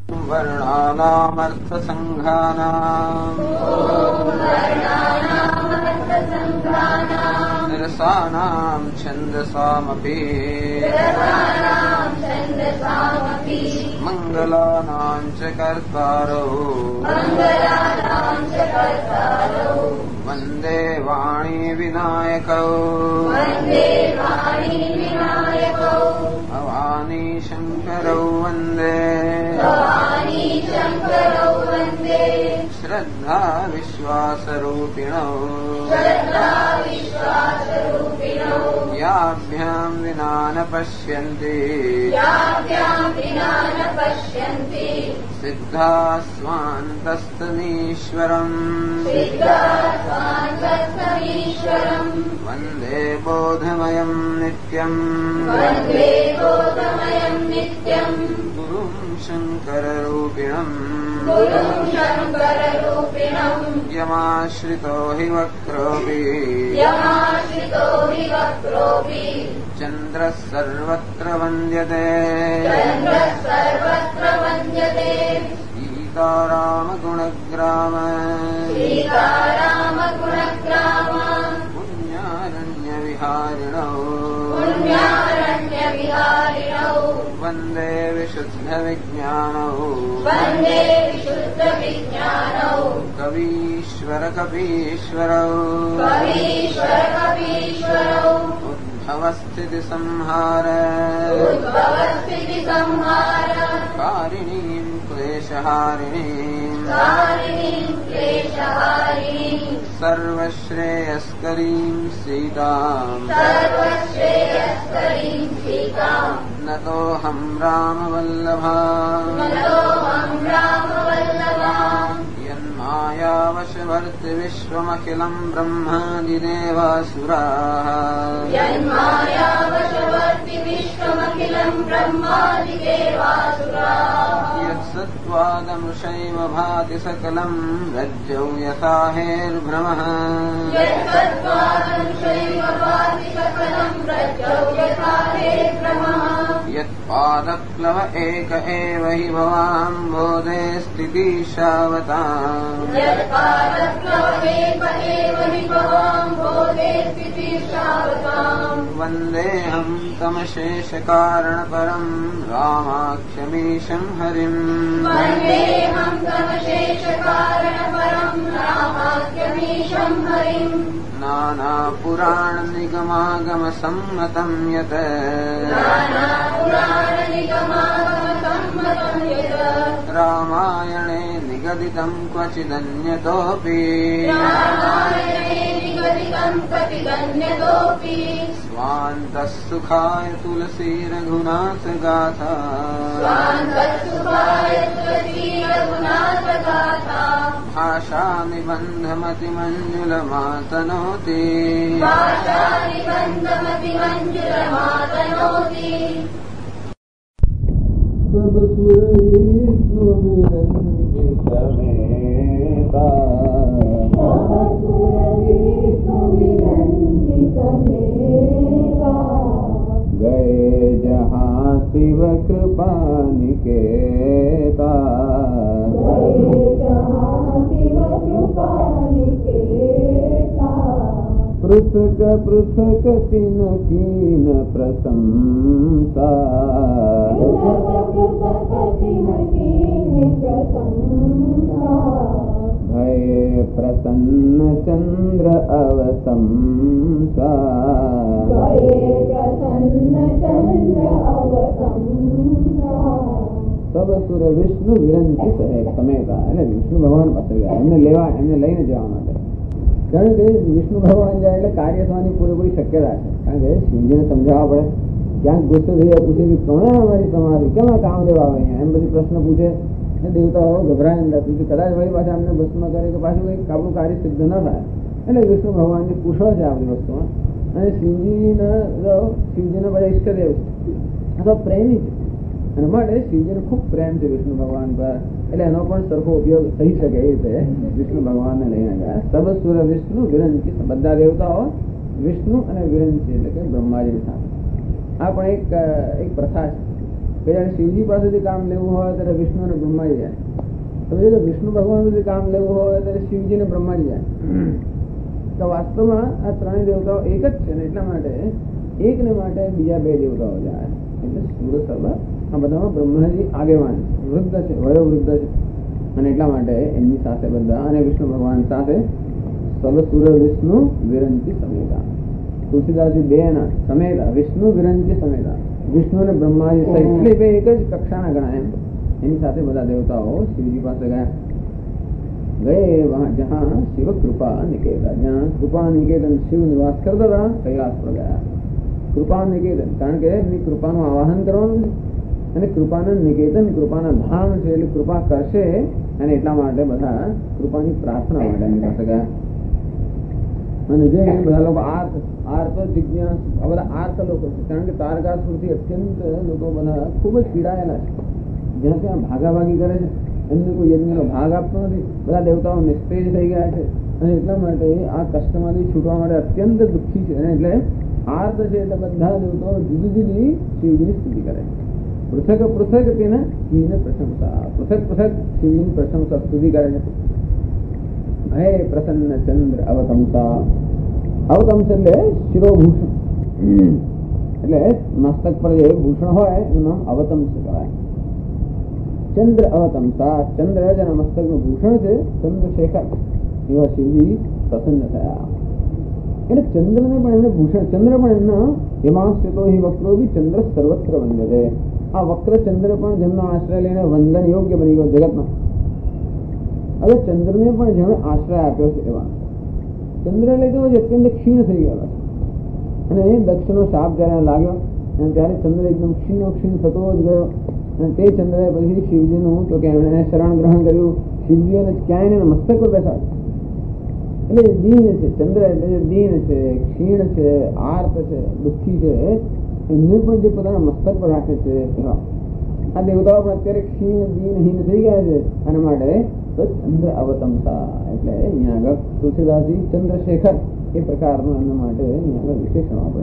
वर्णानामर्थसङ्घानाम् रसानां छन्दसामपि मङ्गलानां च कर्तारौ वन्दे वाणी विनायकौ भवानी शङ्करौ वन्दे श्रद्धा विश्वासरूपिणौ याभ्यां विना न पश्यन्ति सिद्धा स्वान्तस्तमीश्वरम् वन्दे बोधमयं नित्यम् गुरुं शङ्कररूपिणम् यमाश्रितो हि वक्रोऽपि चन्द्रः सर्वत्र वन्द्यते सीतारामगुणग्राम पुण्यारण्यविहारिणौ वन्दे विशुद्धविज्ञानौ कवीश्वरकपीश्वरौ उद्भवस्थितिसंहार कारिणीं क्लेशहारिणीं सर्वश्रेयस्करीं सीताम् नतोऽहं रामवल्लभा यन्मायावशवर्ति विश्वमखिलं ब्रह्मादिदेवासुराः यत्सत्त्वादमृषैव भाति सकलं रज्जौ यथा हेर्भ्रमः यत्पादप्लव एक एव हि भवाम्भोधे स्थितिशावताम् वन्देऽहं तमशेषकारणपरं रामाख्यमीशं हरिम् नानापुराणनिगमागमसम्मतं यत् रामायणे निगदितं क्वचिदन्यतोऽपि स्वान्तः सुखाय तुलसी रघुनाथ गाथा भाषा निबन्धमतिमञ्जुलमातनोति सब गए जहाँ शिव कृपा निकेता पृथक पृथक तिन कीन प्रशंसा भय प्रसन्न चंद्र अवतंसा सब સુર વિષ્ણુ વિરંચિ સમેતા એટલે વિષ્ણુ ભગવાન પાસે ગયા એમને લઈને જવા માટે. કારણ કે વિષ્ણુ ભગવાન જાય એટલે કાર્ય થવાની પૂરેપૂરી શક્યતા છે. કારણ કે શિવજીને સમજાવવા પડે. ક્યાંક ગુસ્સે થઈ પૂછે કે કોણે અમારી તમારી કેમ આ કામ દેવા આવે અહીંયા એમ બધી પ્રશ્ન પૂછે. દેવતાઓ ગભરાય અંદર કે કદાચ વળી પાછા અમને ભસ્મ કરે કે પાછું કંઈક આપણું કાર્ય સિદ્ધ ન થાય. એટલે વિષ્ણુ ભગવાનની કુશળ છે આ બધી વસ્તુમાં. અને શિવજીને બધા ઈષ્ટદેવ છે અથવા પ્રેમી છે. અને માટે શિવજીને ખૂબ પ્રેમ છે વિષ્ણુ ભગવાન પર. એટલે એનો પણ સરખો ઉપયોગ થઈ શકે એ રીતે વિષ્ણુ ભગવાનને લઈને ગયા. સબ સુર વિષ્ણુ વિરંચિ, બધા દેવતાઓ વિષ્ણુ અને વિરંચિ એટલે કે બ્રહ્માજી સાથે. આ પણ એક પ્રથા છે. કે જયારે શિવજી પાસેથી કામ લેવું હોય ત્યારે વિષ્ણુ અને બ્રહ્માજી જાય, સમજે કે વિષ્ણુ ભગવાન પાસેથી કામ લેવું હોય ત્યારે શિવજી ને બ્રહ્માજી જાય. તો વાસ્તવમાં આ ત્રણેય દેવતાઓ એક જ છે ને એટલા માટે એકને માટે બીજા બે દેવતાઓ જાય. એટલે સૂર્ય સર્વ આ બધામાં બ્રહ્માજી આગેવાન છે, વૃદ્ધ છે, વયોવૃદ્ધ છે, અને એટલા માટે એમની સાથે બધા અને વિષ્ણુ ભગવાન સાથે સર્વ સૂર્ય વિષ્ણુ વિરંચી સમેતા, તુલસીદાસજી બે ના સમેતા વિષ્ણુ વિરંચી સમેતા, વિષ્ણુ અને બ્રહ્માજી સહિત એટલે બે એક જ કક્ષાના ગણાય એમ. એની સાથે બધા દેવતાઓ શિવજી પાસે ગયા. ગયે વહાં જહાં શિવ કૃપા નિકેતન, જ્યાં કૃપા નિકેતન શિવ નિવાસ કરતા હતા કૈલાસ પર ગયા. કૃપા નિકેતન કારણ કે એમની કૃપાનું આવાહન કરવાનું છે અને કૃપાના નિકેતન કૃપાના ધામ છે એટલે કૃપા કરશે અને એટલા માટે બધા કૃપાની પ્રાર્થના માટે એમની પાસે ગયા. અને જે બધા લોકો આર્ત જિજ્ઞાસ આ બધા આર્ત લોકો છે કારણ કે તારકાસુરથી અત્યંત લોકો બધા ખૂબ જ પીડાયેલા છે, જ્યાં ત્યાં ભાગાભાગી કરે છે, એમને કોઈ યજ્ઞનો ભાગ આપતો નથી, બધા દેવતાઓ નિસ્તેજ થઈ ગયા છે અને એટલા માટે આ કષ્ટમાંથી છૂટવા માટે અત્યંત દુઃખી છે. અને એટલે આર્ત છે એટલે બધા દેવતાઓ જુદી જુદી શિવજીની સ્તુતિ કરે, પૃથક પૃથક તેને શિવને પ્રશંસા, પૃથક પૃથક શિવજીની પ્રશંસા સ્તુતિ કરે છે. હે પ્રસન્ન ચંદ્ર અવતંસા, અવતંસ એટલે શિરોભૂષણ, એટલે મસ્તક પર જે ભૂષણ હોય એનું નામ અવતંસ કહેવાય. ચંદ્ર અવતંસા, ચંદ્ર જેના મસ્તક નું ભૂષણ છે ચંદ્રશેખર, એવા શિવજી પ્રસન્ન થયા. એટલે ચંદ્રને પણ એમને ભૂષણ, ચંદ્ર પણ એમના હેમાં સ્થિતો હિ વક્રો બી ચંદ્ર સર્વત્ર વંદતે, આ વક્ર ચંદ્ર પણ જેમનો આશ્રય લઈને વંદન યોગ્ય બની ગયો જગતમાં. હવે ચંદ્રને પણ જેમણે આશ્રય આપ્યો છે એવા ચંદ્ર એટલે કેવો છે અત્યંત ક્ષીણ થઈ ગયેલો અને દક્ષનો શાપ જયારે લાગ્યો અને ત્યારે ચંદ્ર એકદમ ક્ષીણ થતો જ ગયો. અને તે ચંદ્રએ પછી શિવજીનું તો કે એમણે શરણ ગ્રહણ કર્યું, શિવજી અને ક્યાંય એને મસ્તક પર બેસાડ્યું. એટલે દીન છે ચંદ્ર, એટલે દીન છે, ક્ષીણ છે, આર્ત છે, દુઃખી છે, એમને પણ જે પોતાના મસ્તક પર રાખે છે એવા આ દેવતાઓ પણ અત્યારે ક્ષીણ દીનહીન થઈ ગયા છે. અને માટે તો ચંદ્ર અવતંસા એટલે અહીંયા આગળ તુલસીદાસજી ચંદ્રશેખર એ પ્રકારનું એમના માટે અહીંયા આગળ વિશેષણ આપે.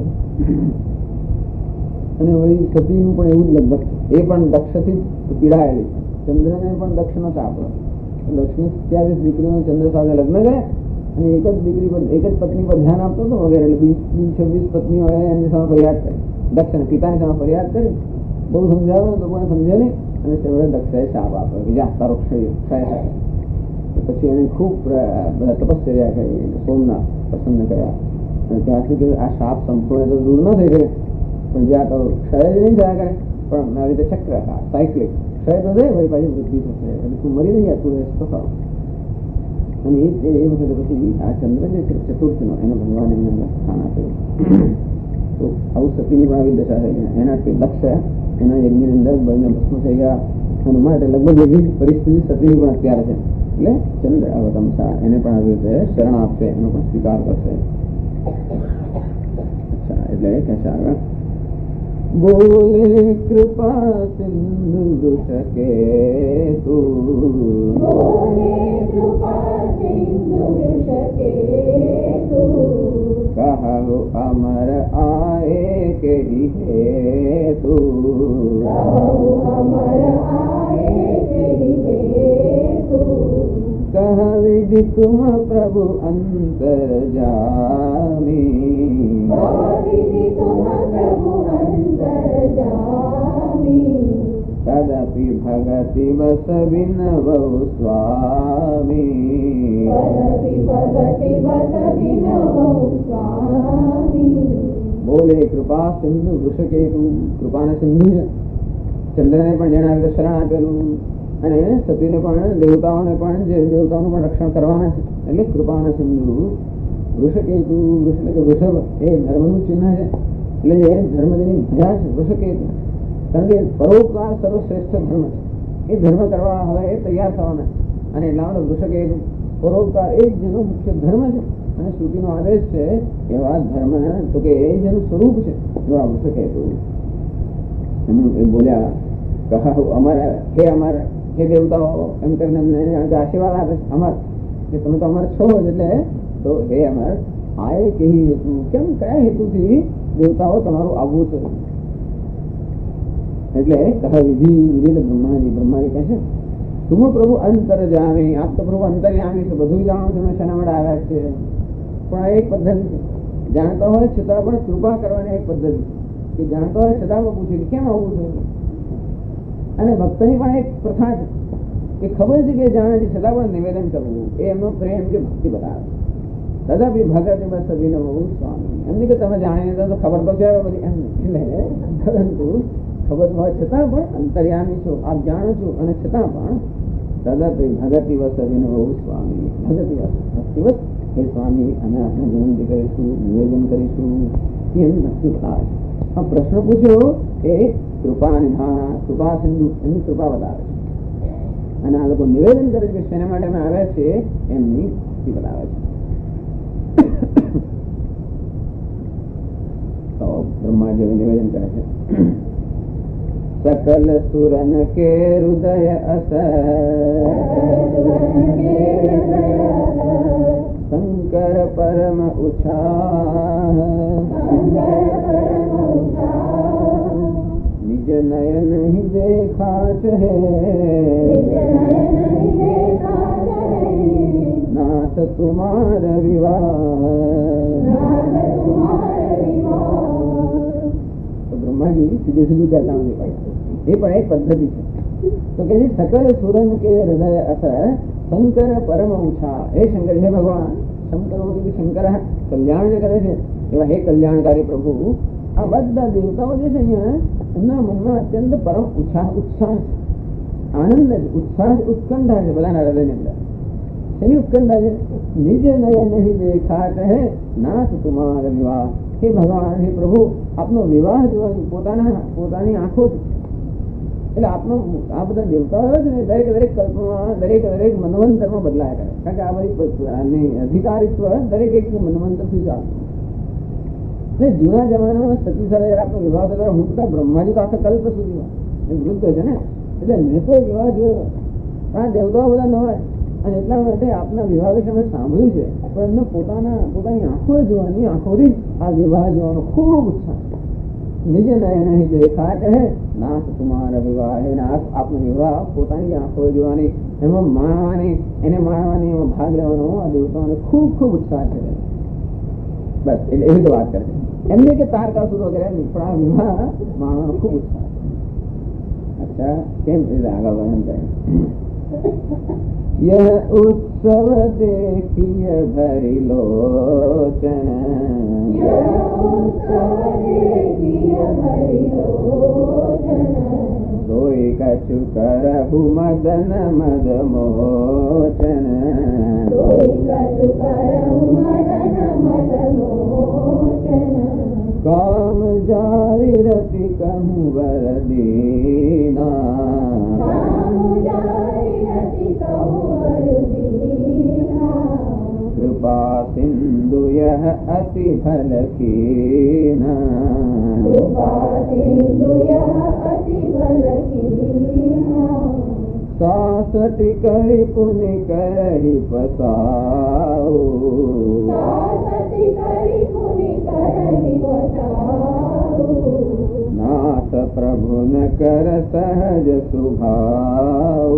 અને વળી સતીનું પણ એવું જ લગભગ છે, એ પણ દક્ષથી પીડાયેલી છે. ચંદ્રને પણ દક્ષનો શાપ, દક્ષની 27 દીકરીઓ ચંદ્ર સાથે લગ્ન કરે અને એક જ દીકરી પર એક જ પત્ની પર ધ્યાન આપતો હતો વગેરે, એટલે 26 પત્નીઓ એમની સામે ફરિયાદ કરી, દક્ષને પિતાની સામે ફરિયાદ કરી, બહુ સમજાવ્યો તો પણ સમજે નહીં અને તેવડે દક્ષાએ શાપ આપ્યો કે જ્યાં તારો ક્ષય થાય. પછી એને ખૂબ બધા તપશ્ચર્યા કરી, સોમનાથ પ્રસન્ન કર્યા અને ત્યાંથી કે આ શાપ સંપૂર્ણ તો દૂર ન થઈ શકે પણ જ્યાં તો ક્ષય જ નહીં થયા કરે પણ આવી રીતે ચક્ર સાયકલિક ક્ષય તો થાય ભાઈ પાછી વૃદ્ધિ થશે એટલે તું મરી નહીં તું રહેશ તો સારું. અને એ વખતે પછી આ ચંદ્ર જે છે ચતુર્થનો એને ભગવાને અહીંયા સ્થાન આપ્યું. તો આવું સતીની પણ આવી દશા થઈ ગઈ, એનાથી દક્ષ એના યજ્ઞની અંદર બળને ભસ્મ થઈ ગયા અને માટે લગભગ એવી પરિસ્થિતિ સતીની પણ અત્યારે છે. એટલે ચંદ્ર અવતંસા એને પણ આવી રીતે શરણ આપશે, એનો પણ સ્વીકાર કરશે. અચ્છા એટલે કહેશે આગળ બોલે કૃપા સિંધુ વૃષકે તું, કહો અમર આએ કે હે તું, કહ વિધિ તુમ પ્રભુ અંતર્જામી, તદપિ ભગતિ વસ વિનવૌ સ્વામી, બોલે કૃપા સિંધુ વૃષકેતુ, કૃપાના સિંધુ છે. ચંદ્રને પણ જેને આવી શરણ આપેલું અને સતીને પણ દેવતાઓને પણ જે દેવતાઓનું પણ રક્ષણ કરવાના છે એટલે કૃપાના સિંધુ વૃષકેતુ. વૃષ એટલે કે વૃષભ એ ધર્મનું ચિહ્ન છે એટલે એ ધર્મ જેની ધ્વજા છે વૃષકેતુ, કારણ કે પરોપકાર સર્વશ્રેષ્ઠ ધર્મ છે. એ ધર્મ કરવા હવે એ તૈયાર થવાના અને એટલા માટે વૃષકેતુ પરોપકાર એ જ જેનો મુખ્ય ધર્મ છે અને શ્રુતિનો આદેશ છે એવા ધર્મ તો કે એ જેનું સ્વરૂપ છે એવા વૃષકેતુ. એ બોલ્યા કહો અમર હે અમર હે દેવતાઓ એમ કરીને અમને આશીર્વાદ આપે અમર કે તમે તો અમર છો એટલે તો હે અમર આએ કેવી હેતુ, કેમ કયા હેતુથી દેવતાઓ તમારું આવવું છે? એટલે કહ વિધિ વિધિ બ્રહ્માજી કહે છે તુમ પ્રભુ અંતરજામી, આપ તો પ્રભુ અંતર્યામી છો, બધું જાણો છો, મેં શેના માટે આવ્યા છે. પણ આ એક પદ્ધતિ છે, જાણતા હોય છતાં પણ કૃપા કરવાની એક પદ્ધતિ કે જાણતા હોય છતાં પણ પૂછે કે કેમ આવું છે. અને ભક્તની પણ એક પ્રથા છે કે ખબર છે કે જાણે છે છતાં પણ નિવેદન કરવું, એ એમનો પ્રેમ કે ભક્તિ બતાવે. તથાપી ભગત બસ અભિનવ સ્વામી, એમની કે તમે જાણી તો ખબર તો છે બધી એમ નહીં, પરંતુ ખબર હોય છતાં પણ અંતર્યામી છો, આપ જાણો છો, અને છતાં પણ તદપી ભગતિ વસ અભિનવ સ્વામી, ભગતિ વસ ભક્તિવત હે સ્વામી અમે આપણે વિનંતી કરીશું, નિવેદન કરીશું, એમની ભક્તિ બતાવે છે. આ પ્રશ્ન પૂછ્યો એ કૃપા નિધાન, કૃપા સિંધુ, એમની કૃપા બતાવે છે. અને આ લોકો નિવેદન કરે છે કે શેના માટે અમે આવ્યા છે, એમની ભક્તિ બતાવે છે. તો બ્રહ્માજી નિવેદન કરે છે सकल सुरन के हृदय असर शंकर परम उछाह निज नयन ही देखा है नाथ तुम्हार विवाह. तो ब्रह्मा जी सीधे सीधे कहता हूँ ये पण एक पद्धति है. तो कहते सकल सुरन के हृदय असर शंकर परम ऊंचा, हे शंकर, हे भगवान, शंकर शंकर कल्याण જે કરે છે એવા હે કલ્યાણકારી પ્રભુ, આ બધા દેવતાઓ જે છે અહીંયા એમના મનમાં અત્યંત પરમ ઉત્સાહ છે, આનંદ છે, ઉત્સાહ, ઉત્કંઠા છે બધાના હૃદયની અંદર. એની ઉત્કંઠા છે. નિજ નયન નહીં દેખા કહે નાથ તુમાર વિવાહ, હે ભગવાન, હે પ્રભુ, આપનો વિવાહ જોવાની પોતાની આંખો છે. એટલે આપનો આ બધા દેવતાઓ છે ને દરેક કલ્પમાં દરેક મનવંતરમાં બદલાયા કરે, કારણ કે આ બધી અધિકારીત્વ દરેક એક મનવંતરથી ચાલતું. એટલે જૂના જમાનામાં સતી સાથે આપનો વિવાહ થતો, હું તો બ્રહ્માજી તો આખા કલ્પ સુધીમાં એ વૃદ્ધ છે ને, એટલે મેં તો વિવાહ જોયો, પણ આ દેવતાઓ બધા ન હોય. અને એટલા માટે આપના વિવાહ વિશે અમે સાંભળ્યું છે, પણ એમને પોતાની આંખો જોવાની, આંખોથી આ વિવાહ જોવાનો ખૂબ ઉત્સાહ. નિજ નયન દેખા કહે નાથ તમારા વિવાહ, આપનો વિવાહ પોતાની આંખો જોવાની, એમાં માણવાની, એમાં ભાગ લેવાનો આ દેવતાઓને ખૂબ ખૂબ ઉત્સાહ છે. બસ એટલે એવી તો વાત કરે છે એમને કે તારકાસુર વગેરે પણ આ વિવાહ માણવાનો ખૂબ ઉત્સાહ છે. અચ્છા, કેમ આગળ વર્ણન કરે. यह उत्सव देखिए भरी लोचन, सोई कछु करहु मदन मद मोचन, काम जारी रति कहूँ वर दीना, कृपा सिंधु यह अति भल कीना, सासति करि पुनि करहि पसाऊ, नाथ प्रभु न कर सहज सुभाऊ,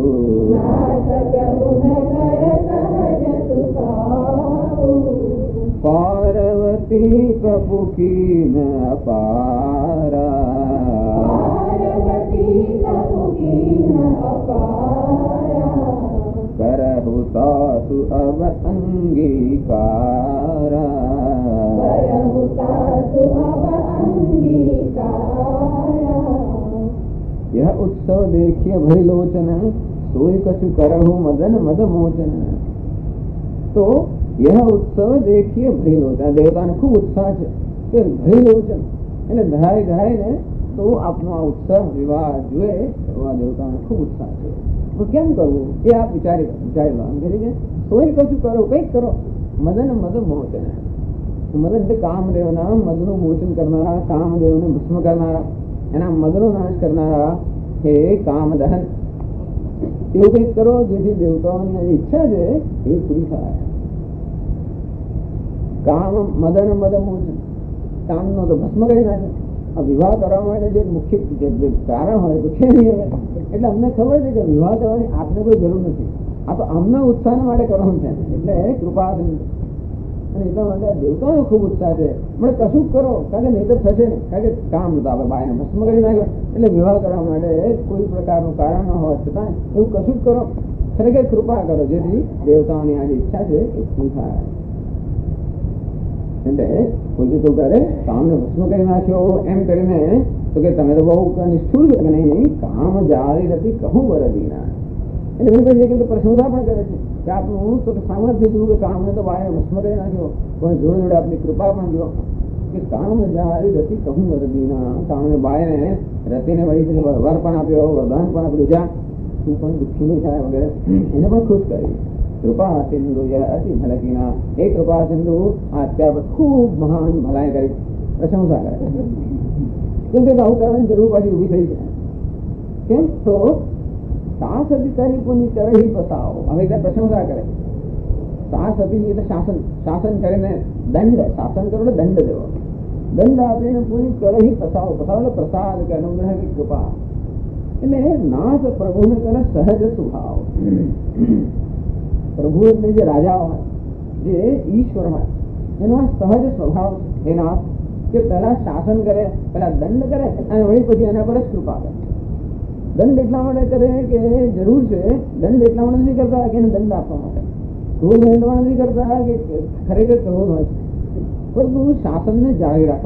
पार्वती कपु कीन अपारा, करहु तासु अब अंगीकारा, यह उत्सव देखिए भरी लोचन, सोई कछु करहु मदन मद मोचन. तो यह उत्सव देखिए भरी लोचन, देवताને ખૂબ ઉત્સાહ છે કે ભરી લોચન એટલે ધરાય ને તો આપનો આ ઉત્સવ વિવાહ જોઈએ એવા દેવતાને ખૂબ ઉત્સાહ છે. તો કેમ કરવું એ આપ વિચારી લો. સોઈ કશું કરો, કંઈક કરો. મદન મદ મોચન, મદન એટલે કામદેવના મદનું મોચન કરનારા, કામદેવને ભસ્મ કરનારા, એના મદનો નાશ કરનારા હે કામદહન, એવું કંઈક કરો જેથી દેવતાઓની ઈચ્છા છે એ પૂરી થાય. કામ મદન મદ મોચન, કામનો તો ભસ્મ કરી નાખે, આ વિવાહ કરવા માટે જે મુખ્ય જે કારણ હોય તો છે નહીં હવે. એટલે અમને ખબર છે કે વિવાહ કરવાની આપને કોઈ જરૂર નથી, આ તો અમને ઉત્સાહ માટે કરવાનું છે. એટલે કૃપા અને એટલા માટે દેવતાનો ખૂબ ઉત્સાહ છે. મને કશું કરો, કારણ કે નહીં તો થશે ને, કારણ કે કામ હતું આપણે બાયને ભસ્મ કરી નાખ્યો. એટલે વિવાહ કરવા માટે કોઈ પ્રકારનું કારણ ન હોવા છતાં એવું કશું જ કરો, ખરેખર કૃપા કરો, જેથી દેવતાઓની આ જે ઈચ્છા છે એ પૂરી થાય. એટલે કોઈ તો કરે કામને ભસ્મ કરી નાખ્યો એમ કરીને તો કે તમે તો બહુ નિષ્ઠુર છે કે નહીં, કામ જારી નથી કહું વરદીના. એટલે પછી પ્રશંસા પણ કરે છે કે આપનું તો સામર્થ્ય થયું કે કામને તો બાય ભસ્મ કરી નાખ્યો, પણ જોડે જોડે આપની કૃપા પણ જો કે કામ જારી રતિ કહું વરદીના. કામને બાયને રતિને વળી વર પણ આપ્યો, વરદાન પણ આપ્યું, જા તું પણ દુઃખી નહીં થાય વગેરે એને પણ ખુશ કરી. કૃપા સિંધુ અતિ ભલકીના, એ કૃપા સિંધુ અત્યાર પર ખૂબ મહાન ભલાઈ કરી પ્રશંસા કરે. કેમ કે આવું કરવાની જરૂર પાછી ઉભી થઈ છે. કેમ તો સાસ અધિકારી કોની કરે પસાવો. હવે ત્યાં પ્રશંસા કરે. સાસ હતી એટલે શાસન, શાસન કરીને દંડ, શાસન કરો એટલે દંડ દેવો. દંડ આપીને પૂરી કરે પસાવો. પસાવો એટલે પ્રસાદ કે અનુગ્રહ કે કૃપા. એટલે નાથ પ્રભુને કરે સહજ સ્વભાવ. પ્રભુ એટલે જે રાજા હોય, જે ઈશ્વર હોય, એનો આ સહજ સ્વભાવ એના કે પહેલા શાસન કરે, પહેલા દંડ કરે અને વળી પછી એના પર જ કૃપા કરે. દંડ એટલા માટે કરે કે જરૂર છે, દંડ એટલા માટે નથી કરતા કે એને દંડ આપવા માટે, ક્રોધ એટલા નથી કરતા કે ખરેખર ક્રોધ હોય છે, પરંતુ શાસનને જાળવી રાખો.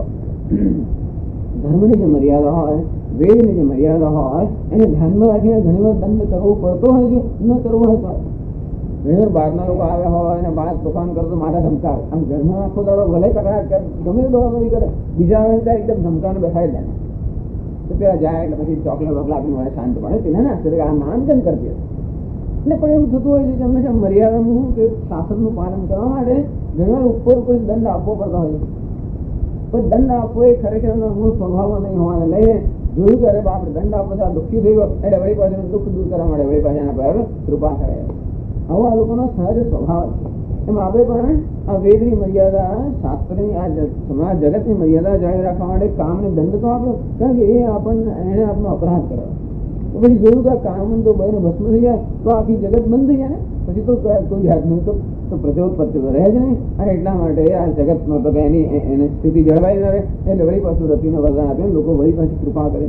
ધર્મની જે મર્યાદા હોય, વેદની જે મર્યાદા હોય એને ધ્યાનમાં રાખીને ઘણી વાર દંડ કરવો પડતો હોય છે. ન કરવો હોય તો ઘણી વાર બહારના લોકો આવ્યા હોય અને બહાર તોફાન કરતો મારા ધમકાર, આમ ઘરમાં આખો દાડો ભલે કકડાટ કરે, ગમે દોડાદોડી કરે, બીજા આવે ત્યાં એકદમ ધમકાને બેસાડી દે. તો પેલા જાય એટલે પછી ચોકલેટ વકલા આપીને મને શાંત પડે તેને ના આ માન કેમ કરતી. એટલે પણ એવું થતું હોય છે કે હંમેશા મર્યાદાનું કે શાસનનું પાલન કરવા માટે ઘણી વાર ઉપર ઉપર દંડ આપવો પડતો હોય છે. પણ દંડ આપવો એ ખરેખર મૂળ સ્વભાવમાં નહીં હોવાને લઈને જોયું કે અરે બાપરે દંડ આપવો આ દુઃખી થઈ ગયો એટલે વળી પાછું દુઃખ દૂર કરવા માટે વળી પાછા એના પર કૃપા કરે. આવો આ લોકોનો સહજ સ્વભાવ છે. એમ આપણે પણ આ વેદની મર્યાદા, શાસ્ત્રની આ સમાજ જગતની મર્યાદા જાળવી રાખવા માટે કામને દંડ તો આપ્યો, કારણ કે એ આપણને એને આપણો અપરાધ કર્યો. તો પછી જોયું કે કામ તો બહેનો ભસ્મ થઈ જાય તો આખી જગત બંધ થઈ જાય ને, પછી તો કોઈ જાતનું તો પ્રજોત્પત્તિ તો રહે જ નહીં. અને એટલા માટે આ જગતમાં તો એની સ્થિતિ જળવાઈ ન રહે એટલે વળી પાછું રતિને વરદાન આપે, લોકો વળી પાછી કૃપા કરે.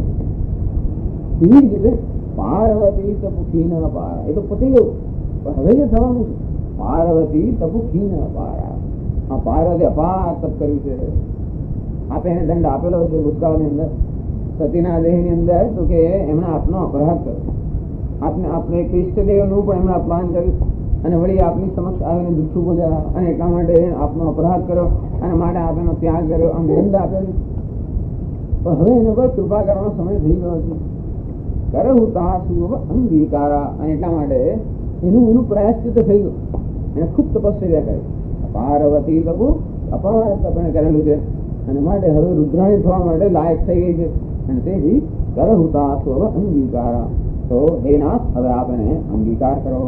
એવી જ રીતે પાર્વતી તપુખી ન પાર, એ તો પતી ગયું. હવે જે થવાનું છે પાર્વતી તપુખી ન પારા. આ પાર્વતી અપાર તપ કર્યું છે. આપે એને દંડ આપેલો છે ભૂતકાળની અંદર, સતીના દેહની અંદર, તો કે એમણે આપનો અપરાધ કર્યો. આપણે ઈષ્ટદેવનું પણ એમણે અપમાન કર્યું અને વળી આપની સમક્ષ આવીને જૂઠું બોલ્યા અને એટલા માટે આપનો અપરાધ કર્યો અને માટે આપેનો ત્યાગ કર્યો, આમ દંડ આપ્યો છે. પણ હવે એના પર કૃપા કરવાનો સમય થઈ ગયો છે. કરહુ તાસુ અંગીકારા, અને એટલા માટે એનું પ્રાયશ્ચિત થઈ ગયું. એને ખૂબ તપસ્યા કરી. પાર્વતી લઘુ અપાર તપણે કરેલું છે અને માટે હવે રુદ્રાણી થવા માટે લાયક થઈ ગઈ છે. અને તેથી કરહુ તાસુ અંગીકારા, તો હે નાથ હવે આપ એને અંગીકાર કરો.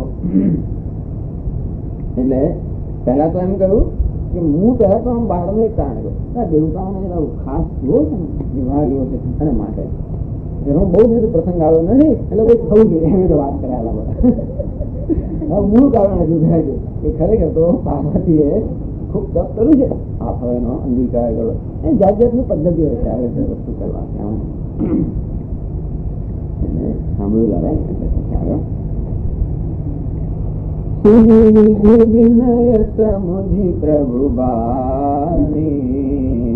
એટલે પહેલા તો એમ કહ્યું કે હું પહેલા તો બહારનું એક કારણ કહ્યું, દેવતાઓને ખાસ જોવો છે ને વિવાહ જોવો છે અને માટે એનો બહુ બધું પ્રસંગ આવ્યો નથી એટલે કોઈ થવું જોઈએ એવી તો વાત કરાયેલા બધા. મૂળ કારણ હજુ કહેવાય કે ખરેખર તો પાર્વતીએ ખૂબ તપ કર્યું છે. આપ હવે એનો અંગીકાર કરો. એ જાત જાતની પદ્ધતિઓ છે આવી રીતે વસ્તુ કરવા સાંભળ્યું લાગે એટલે આગળ વિનય સમુજી પ્રભુ બાની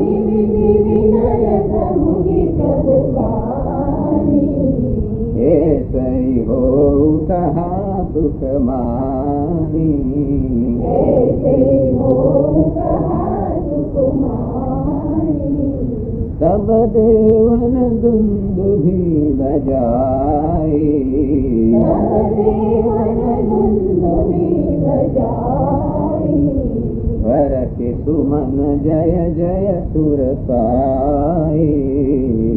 એ સહી હો કહા સુખ માની તબ દેવન દુંદુભી બજાઈ વર કે સુમન જય જય સુર સાઈ.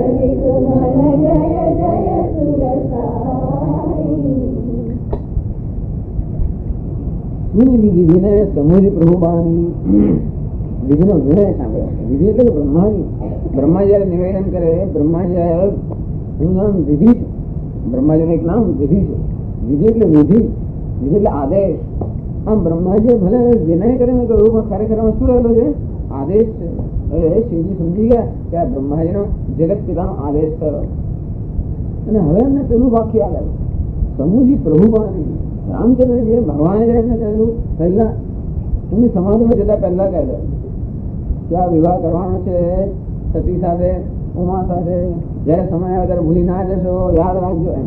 વિધિ વિનય સમુજ પ્રભુબાની. વિધિનો વિનય સાંભળ્યો. વિધિ એટલે બ્રહ્માની બ્રહ્મા જયારે નિવેદન કરે, બ્રહ્મા જયારે એનું નામ વિધિ છે. બ્રહ્માજી નું એક નામ વિધિ છે. વિધિ એટલે વિધિ, વિધિ એટલે આદેશ. આમ બ્રહ્માજી ભલે વિનય કરીને કહ્યું પણ ખરેખર શું રહેલો છે? આદેશ છે. હવે શિવજી સમજી ગયા કે આ બ્રહ્માજી નો જગત પિતાનો આદેશ થયો. અને હવે એમને પેલું વાક્ય યાદ આવ્યું, સમૂહજી પ્રભુ પાણી. રામચંદ્રજી ભગવાને એમને કહેલું પહેલા એમની સમાધિમાં જતા પહેલા કહેલું કે આ વિવાહ કરવાનો છે સતી સાથે, ઉમા સાથે. જયારે સમય આવે ત્યારે ભૂલી ના જશો, યાદ રાખજો એમ.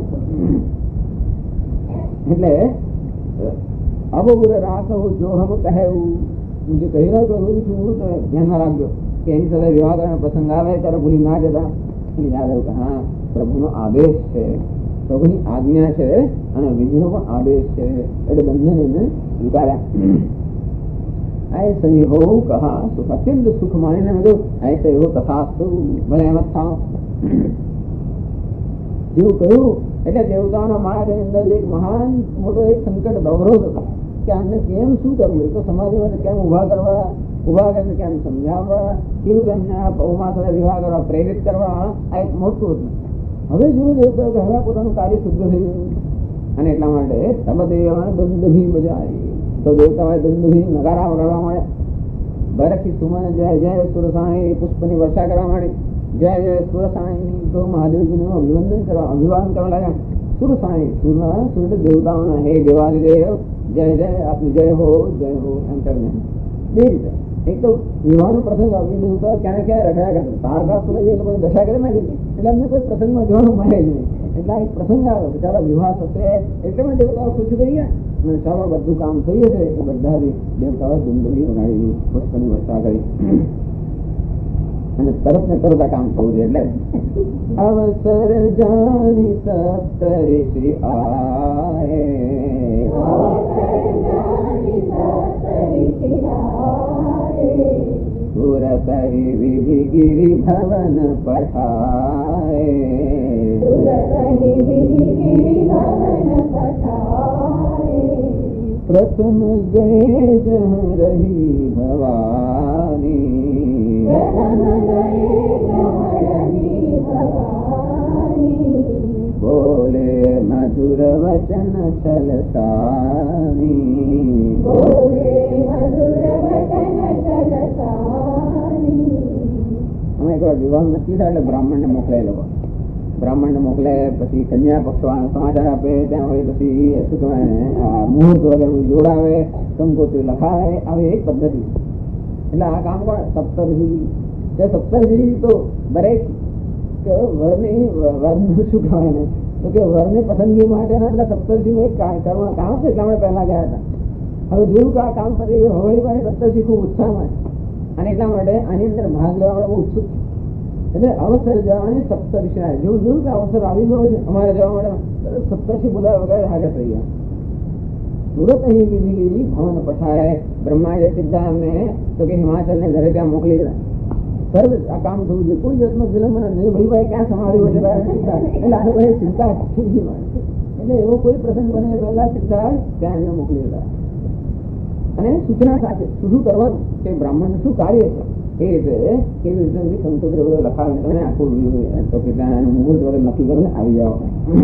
એટલે અબ રાખો જો હમ કહેવું, હું જે કહી રહ્યો છું તો ધ્યાનમાં રાખજો કે એની સાથે વિવાહ કરવાનો પ્રસંગ આવે ત્યારે ભૂલી ના જતા. એટલે યાદ આવ્યું કે હા, પ્રભુનો આદેશ છે, પ્રભુની આજ્ઞા છે અને વિધિનો પણ આદેશ છે. એટલે બંનેને એમને સ્વીકાર્યા. ऐसे ही हो कहा सुख, अत्यंत सुख माने में तो ऐसे हो तथास्तु, भले એમ જ થાવ. જેવું કહ્યું એટલે દેવતાઓના માયાની અંદર એક મહાન મોટો એક સંકટ અવરોધ હતો કે આમને કેમ શું કરવું, એ તો સમાધિમાં કેમ ઉભા કરીને કેમ સમજાવવા, કેવું તેમને ઉમા સાથે વિવાહ કરવા પ્રેરિત કરવા, આ એક મોટું હતું. હવે જેવું દેવતાઓ કે હવે પોતાનું કાર્ય શુદ્ધ થઈ ગયું અને એટલા માટે તબદેવાને દંડભી મજા આવી. તો દેવતાઓએ દંડભી નગારા વગાડવા માંડ્યા. બરફથી સુમને જય જય સુરસાણી પુષ્પની વર્ષા કરવા માંડી. જય જય સુરસાણી. તો મહાદેવજીનું અભિવાદન કરવા લાગ્યા. સુરસાણી, સુર દેવતાઓના હે દેવાદિદેવ જય જય, આપની જય હો એમ કરીને બે રીતે. એક તો વિવાહનો પ્રસંગ આપી દેવતા ક્યારે ક્યારે રખાયા કરતા, તારકા સુરે એ લોકો દશા કરે નાખી હતી એટલે અમને કોઈ પ્રસંગમાં જવાનું મળે જ નહીં. એટલે એક પ્રસંગ આવ્યો કે ચાલો વિવાહ થશે એટલે દેવતાઓ ખુશ થઈ ગયા. ચાલો બધું કામ થઈ જશે એ બધા દેવતાઓ દુંદડી બનાવી, પુષ્પની વર્ષા કરી અને તરત ને તરત આ કામ થવું જોઈએ. એટલે અવસર જાણી સપ્તર્ષિ આયે, સુરત વિધિ ગિરિ ભવન પઠાય, પ્રથમ ગયે જહ રહી ભવાની, બોલે મધુર વચન છલસાની, અમે એક વાર વિવાહ નક્કી થાય એટલે બ્રાહ્મણ ને મોકલે. લોકો બ્રાહ્મણ ને મોકલે, પછી કન્યા પક્ષ વાળા સમાચાર આપે, ત્યાં વળી પછી શું કહેવાય ને મુહૂર્ત વગેરે જોડાવે, કંકોત્રી લખાવે, આવી એક પદ્ધતિ. એટલે આ કામ કોણ? સપ્તર્ષિ. સપ્તર્ષિ તો દરેક વરની શું કહેવાય ને તો કે વરની પસંદગી માટેના એટલે સપ્તર્ષિનું એક કામ છે. એટલે આપણે પહેલા ગયા હતા. હવે જોયું કે આ કામ પછી હવળી પાસે સપ્તર્ષિ ખૂબ ઉત્સાહમાં અને એટલા માટે આની અંદર ભાગ લેવા બહુ ઉત્સુક. એટલે અવસર જવાની સપ્તર્ષિ આવે. જેવું જોયું કે અવસર આવી ગયો છે અમારે જવા માટે, સપ્તર્ષિ બોલાવ્યા વગેરે હાજર થઈ ગયા. સુરત અહીં વિધિ ગીરી ભવન પઠાય. બ્રહ્માએ સીધા અમને તો કે હિમાચલ ને ઘરે ત્યાં મોકલી દીધા. સર્વ આ કામ થવું જોઈએ, કોઈ જાતનો વિલંબ નહીં. ભાઈ ક્યાં સમાધિ એટલે આને બધી ચિંતા થઈ એટલે એવો કોઈ પ્રસંગ બને પહેલા સીધા ત્યાં એને મોકલી દીધા અને સૂચના સાથે શું કરવાનું કે બ્રાહ્મણ શું કાર્ય છે એ રીતે કેવી રીતે કંકોત્રી વગેરે લખાવીને તમે આખું તો કે ત્યાં મુહૂર્ત વગેરે નક્કી કરીને આવી જાઓ.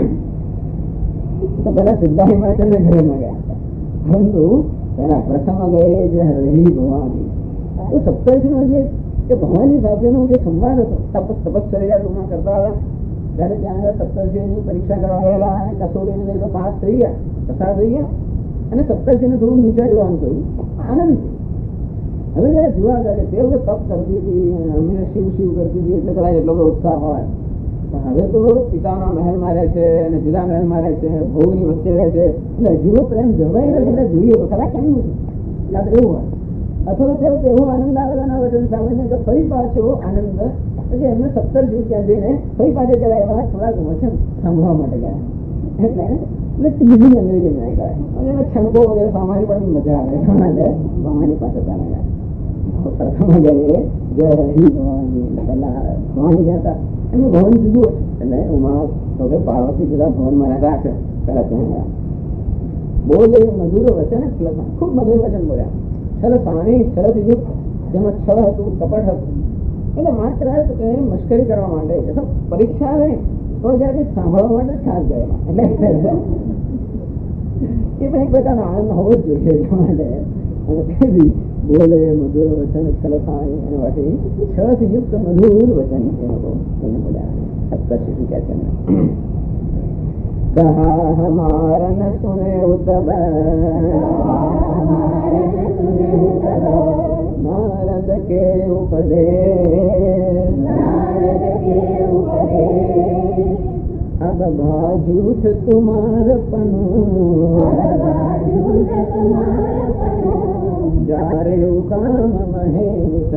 તો પેલા સીધા હિમાચલ ને ઘરે માં ગયા, પરંતુ પેલા પ્રથમ ગયે જે રહી ભવાની. તો સપ્તર્ષિનો જે કે ભવાની સાથેનો જે સંવાદ હતો, તપસ્યા રૂપમાં કરતા હતા ત્યારે ત્યાં આગળ સપ્તર્ષિની પરીક્ષા કરવા ગયેલા અને કસોટીને લઈને પાસ થઈ ગયા, પસાર થઈ ગયા અને સપ્તર્ષિને થોડું નીચે જોવાનું કહ્યું. આનંદ હવે જયારે જોવા ગયા તે વખતે તપ કરતી હતી, અમને શિવ શિવ કરતી હતી એટલે કદાચ એટલો બધો ઉત્સાહ હોય. પણ હવે તો પિતાના મહેલમાં રહે છે અને જુદા મહેલમાં રહે છે, ભોગની વચ્ચે રહે છે એટલે જીવો પ્રેમ જળવાઈ રહે એટલે જોઈએ તો ખરા કેમનું છે એવું હોય. અથવા તો એવો આનંદ આવેલા વચન સાંભળીને તો ફરી પાછો આનંદ પછી એમને સપ્તર્ષિ ત્યાં જઈને ફરી પાછા ગયા થોડાક વચન સાંભળવા માટે ગયા. એટલે ટીવી અંગ્રેજી ન્યાય કરે અને એના છણકો વગેરે સામાન્ય પણ મજા આવે ભવાની પાસે ત્યાં ગયા. પ્રથમ ગયે જે રહી ભવાની પેલા ભવાની ગયા હતા એનું ભવન જુદું એટલે ઉમા તો કે પાર્વતી જુદા ભવનમાં રહેતા છે. પેલા ત્યાં ગયા બોલે મધુર વચન ખૂબ મધુર વચન બોલ્યા. છલ સાણી છલથી યુક્ત, જેમાં છળ હતું, કપટ હતું એટલે માત્ર મશ્કરી કરવા માટે પરીક્ષા આવે તો જયારે કંઈક સાંભળવા માટે ખાસ ગયેલા એટલે એ પણ એક પ્રકારનો આનંદ હોવો જ જોઈએ એટલા માટે. બોલે મધુર વચન છલ થાય એના માટે છળથી યુક્ત મધુર વચન એ લોકો એને બધા સપ્તશિશુ કહે છે. કહા હમારા ન સુને ઉતબ નારદ કે ઉપદેશ अब बाजूठ तुम्हारपन जा रे काम महेश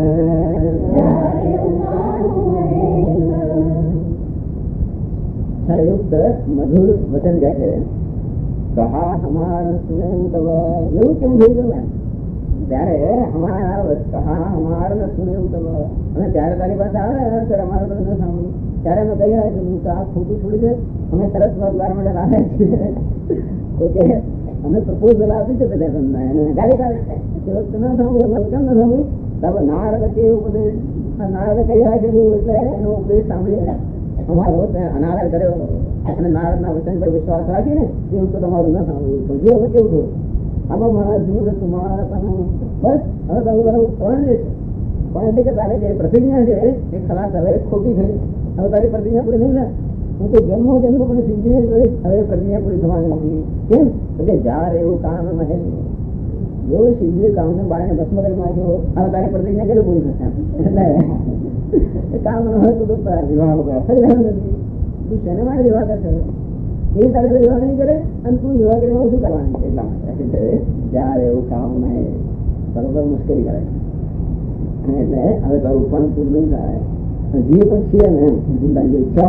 युक्त मधुर वचन कहते हैं. कहा हमारा सुने तब એવું કેમ થઈ ગયું ત્યારે અમારા કहा हमारा सुने तब અને ત્યારે તારી પાસે આવે ત્યારે અમારા તો ન સાંભળ્યું ત્યારે અમે કહ્યા કે આ ખોટું છોડી દે અમે સરસ વાત માટે આવ્યા છીએ ઓકે અમે પ્રપોઝલ આપી છે બધા તમને ગાડી કાઢે ન સાંભળ્યું કેમ ન સાંભળ્યું નારદ કેવું બધું નારદ કહ્યા કે એટલે એનો ઉપદેશ સાંભળીએ અમારો અનાદર કર્યો અને નારદના વચન પર વિશ્વાસ રાખીને એવું તો તમારું ન સાંભળ્યું પણ જો હવે કેવું થયું આમાં મારા જીવ તમારા પણ બસ હવે તમારું ત્રણ જે છે પણ એટલે કે તારે જે પ્રતિજ્ઞા છે એ ખલાસ હવે ખોટી થઈ હવે તારી પ્રતિજ્ઞા પૂરી નહીં ને હું તો જન્મ પણ શિવજીને જોઈશ હવે પ્રતિજ્ઞા પૂરી થવાની નથી. કેમ કે જાર એવું કામ મહેલ જો શિવજી કામને બાળને ભસ્મ કરી નાખ્યો હવે તારી પ્રતિજ્ઞા કેટલી પૂરી થશે એટલે કામ ન હોય તો વિવાહ થઈ રહ્યો નથી. તું શેને માટે વિવાહ કરશે એ તારે તો વિવાહ નહીં કરે અને તું વિવાહ કરીને શું કરવાનું છે એટલા માટે જાર એવું કામ મહેલ બરોબર મુશ્કેલી કરે એટલે હવે તારું પણ પૂરું નહીં થાય હજી પણ છીએ ને ઈચ્છા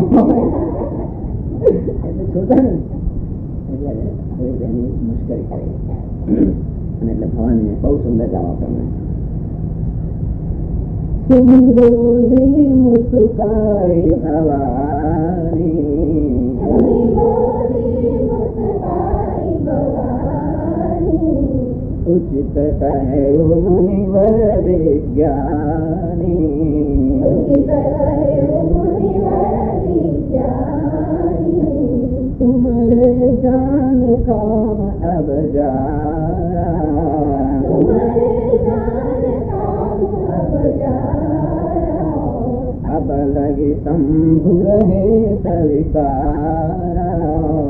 એટલે છોટા ને એટલે હવે તેની મુશ્કેલી કરે અને એટલે ભવાની બહુ સુંદર જવાબ તમને મુસ્કાઈ ઉચિત કહે મુનિવર વિજ્ઞાની તુમરે જાન કામ અબ अब लगी शंभु रहे सविकारा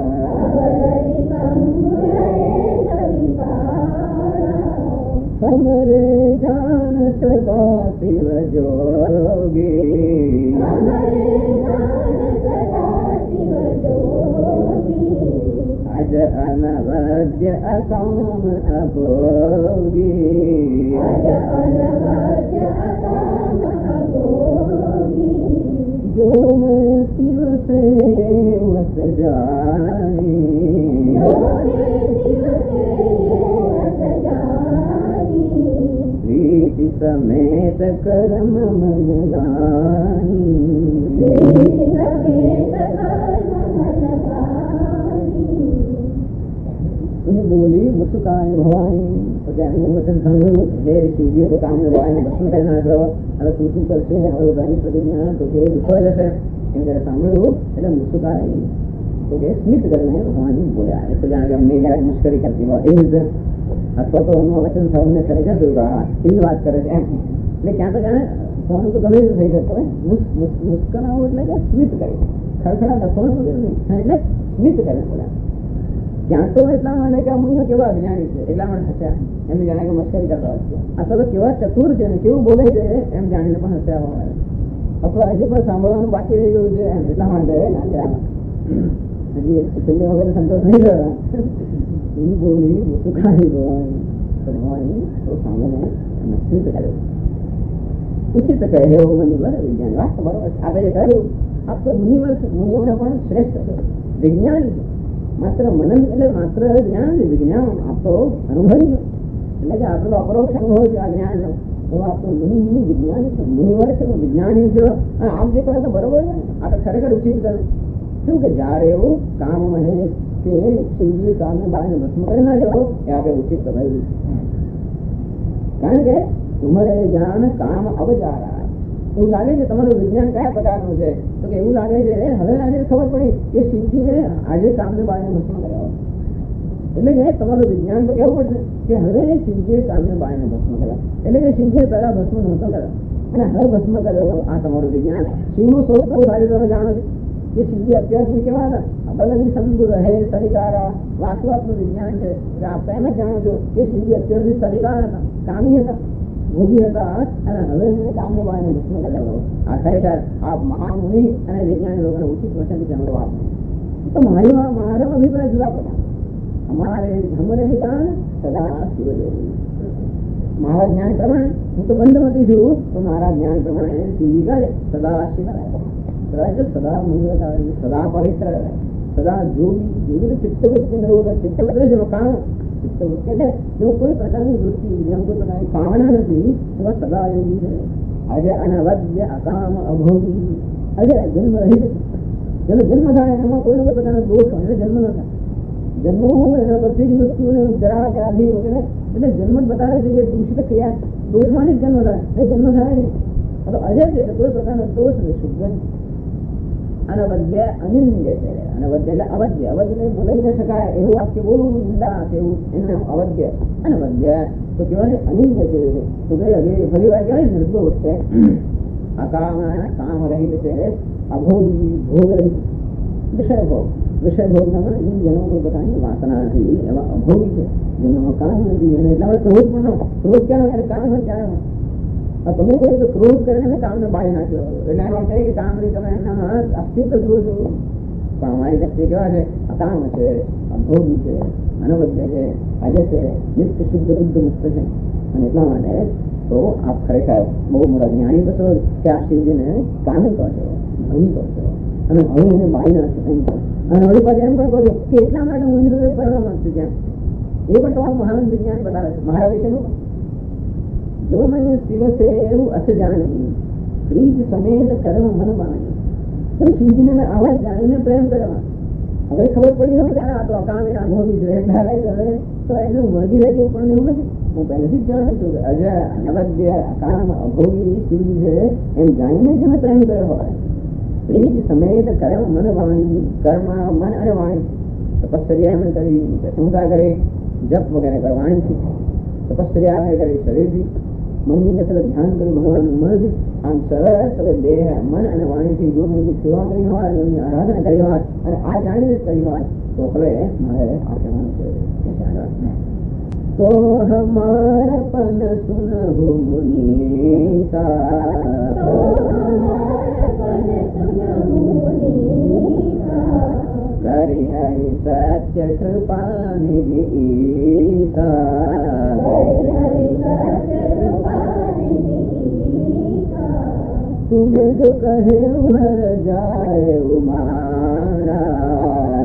हमरे जान सदा शिव जोगी अज अनवद्य अकाम अभोगी जो मैं शिव से वस जानी प्रीति समेत कर्म मन गानी बोली मुस्कान भवानी वचन सांभळ्યું હે શિવજી તો કામ ભવાની દર્શન કરી નાખ્યો હવે તું શું કરશે હવે બધાની પ્રતિજ્ઞા તો કે વિફળ જશે એમ જયારે સાંભળ્યું એટલે મુસ્કાન તો કે સ્મિત કરીને ભવાની બોલ્યા એટલે જાણે કે અમને જયારે મુશ્કેલી કરતી હોય એવી રીતે અથવા તો એમનું વચન સૌને કરે છે એવી વાત કરે છે એમ એટલે ક્યાં તો જાણે સૌનું તો ગમે થઈ જતો હોય મુસ્કરાવું એટલે કે સ્મિત કરી ખડખડા દસવાનું વગેરે એટલે સ્મિત કરે બોલ્યા ક્યાં તો એટલા માટે કે અમુક કેવા અજ્ઞાની છે એટલા માટે હસ્યા એમને જાણે કે મસ્કરી કરતા હોય અથવા તો કેવા ચતુર છે ને કેવું બોલે છે એમ જાણીને પણ હસ્યા હોય અથવા હજી પણ સાંભળવાનું બાકી રહી ગયું છે એમ એટલા માટે હજી વગેરે સંતોષ નહીં થયો એની બોલી સુખાની ભવાની તો સાંભળે સ્મિત કર્યો ઉચિત કહે એવું મુનિવર વિજ્ઞાન વાત બરોબર આપણે જે કહ્યું આપ તો મુનિવર મુનિવર પણ શ્રેષ્ઠ છે વિજ્ઞાની છે માત્ર મનન એટલે માત્ર જ્ઞાન છે વિજ્ઞાન આપ તો અનુભવી છો એટલે કે આપણે તો અપરોક્ષ અનુભવ છે આ જ્ઞાન નો એવો આપ તો મુનિ વિજ્ઞાની છો મુનિવર છે વિજ્ઞાની છો આપ જે કહે તો બરોબર છે આ તો ખરેખર ઉચિત કરે શું કે જયારે એવું કામ મને કે શિવજી કામને બાળને ભસ્મ કરી ના જવો એ આપણે ઉચિત કરાયું કારણ કે તુમરે જાણ કામ અવજારા એવું લાગે છે તમારું વિજ્ઞાન કયા પ્રકારનું છે? તો કે એવું લાગે છે હવે આજે ખબર પડી કે શિવજીએ આજે કામને બાળને ભસ્મ કર્યા. એટલે કે તમારું વિજ્ઞાન તો કેવું પડશે કે હવે શિવજીએ કામને બાળને ભસ્મ કર્યા. એટલે કે શિવજીએ પહેલા ભસ્મ નહોતો કર્યો અને હવે ભસ્મ કર્યો. આ તમારું વિજ્ઞાન. શિવનું સ્વરૂપ બહુ સારી તમે જાણો છો કે શિવજી અત્યાર સુધી કેવા હતા? અપલગી સમજુ રહે સરિકારા વાસવાતનું વિજ્ઞાન છે કે આપ એમ જ જાણો છો કે શિવજી અત્યાર સુધી સરિકાર હતા, કામી હતા, ભોગી હતા અને હવે કામને બાળને ભસ્મ કર્યો. આ ખરેખર આ મહામુનિ અને વૈજ્ઞાનિક લોકોને ઉચિત વચન છે. વાત તો મારો અભિપ્રાય જુદા પ્રકાર. हमारे हमारे ज्ञान सदा शिव मारा ज्ञान प्रमाण હું તો બંધમતી છું તો મારા જ્ઞાન પ્રમાણે શિવજી કરે સદા શિવ સદા મંગળ સદા પવિત્ર સદા જોગી. જોગી તો ચિત્તવૃત્તિ ચિત્તવૃત્તિ છે કામ. ચિત્તવૃત્તિ એટલે જો કોઈ પ્રકારની વૃત્તિ જેમ કોઈ પ્રકારની કામના નથી તો સદા યોગી છે. આજે અનવદ્ય અકામ અભોગી આજે જન્મ રહિત જેનો જન્મ થાય એમાં કોઈ કોઈ પ્રકારનો દોષ હોય એટલે જન્મ ન થાય. જન્મ એના પરથી જ મૃત્યુને જરા આધી વગેરે એટલે જન્મ જ બતાવે છે કે દૂષિત ક્રિયા દોષમાંથી જ જન્મ થાય. એ જન્મ થાય નહીં તો અજય છે કોઈ પ્રકારનો દોષ નથી. શુદ્ધ અનવદ્ય અનિંદ્ય છે. અનવદ્ય એટલે અવદ્ય. અવદ્ય બોલાઈ ન શકાય એવું વાક્ય બોલવું નિંદા કેવું એનું અવદ્ય. અનવદ્ય તો કહેવાય અનિંદ્ય છે. તો ફરી વાર કહેવાય નિર્દોષ છે. અકામ કામ રહિત છે. અભોગી ભોગ રહિત વિષય ભોગ. વિષય ભોગનામાં જેનો કોઈ પ્રકારની વાસના નથી એવા અભોગી છે જેનો કામ નથી. અને એટલા માટે ક્રોધ પણ ક્રોધ ક્યાં કામ હોય ક્યાં તમે કોઈ તો ક્રોધ કરીને કામને બાળી નાખ્યો એટલે એનો અર્થ કે કામ નહીં તમે એના અસ્તિત્વ જુઓ છો. પણ અમારી દ્રષ્ટિએ કેવા છે? અકામ છે, અભોગી છે, અનવદ્ય છે, અજય છે, નિત્ય શુદ્ધ બુદ્ધ મુક્ત છે. અને એટલા માટે તો આપ ખરેખર બહુ મોટા જ્ઞાની બસો કે આ શિવજીને કામે કહો છો, ભોગી કહો છો અને હવે એને બાળી નાખશો એમ કહો. અને વળી પાછું એમ પણ કહો કે એટલા માટે હું ઇન્દ્રિય કરવા માંગતું ત્યાં એ પણ તમારું મહાન વિજ્ઞાન બતાવે છે મારા વિશેનું. જો મને શિવ છે એવું અસ જાણી શ્રીજ સમેત કર્મ મન બાણી. તમે શિવજીને મેં આવા જાણીને પ્રેમ કરવા હવે ખબર પડી હોય ત્યારે આ તો અકામ એના ભોગી છે હવે તો એનું વળગી રહે એવું પણ એવું નથી. હું પહેલેથી જ જાણું છું કે અજય અનવદ્ય અકામ અભોગી શિવજી છે એમ જાણીને જ મેં પ્રેમ કર્યો હોય. શ્રીજ સમેત કર્મ મન વાણી. કર્મ મન અને વાણી તપસ્યા એમણે કરી, પ્રશંસા કરી, જપ વગેરે કરવાણીથી, તપસ્યા કરી શરીરથી, મનની અંદર ધ્યાન કર્યું ભગવાનનું મનથી. આમ સરળ દેહ મન અને વાણીથી જો એમની સેવા કરી હોય, એમની આરાધના કરી હોય અને આ જાણીને જ કરી હોય તો હવે મારે આ કહેવાનું છે તો હમારા પન સુનહુ મુનીસા કરી હરિ સત્ય કૃપા નિધિ तुझे जो कहे भर जाए उमारा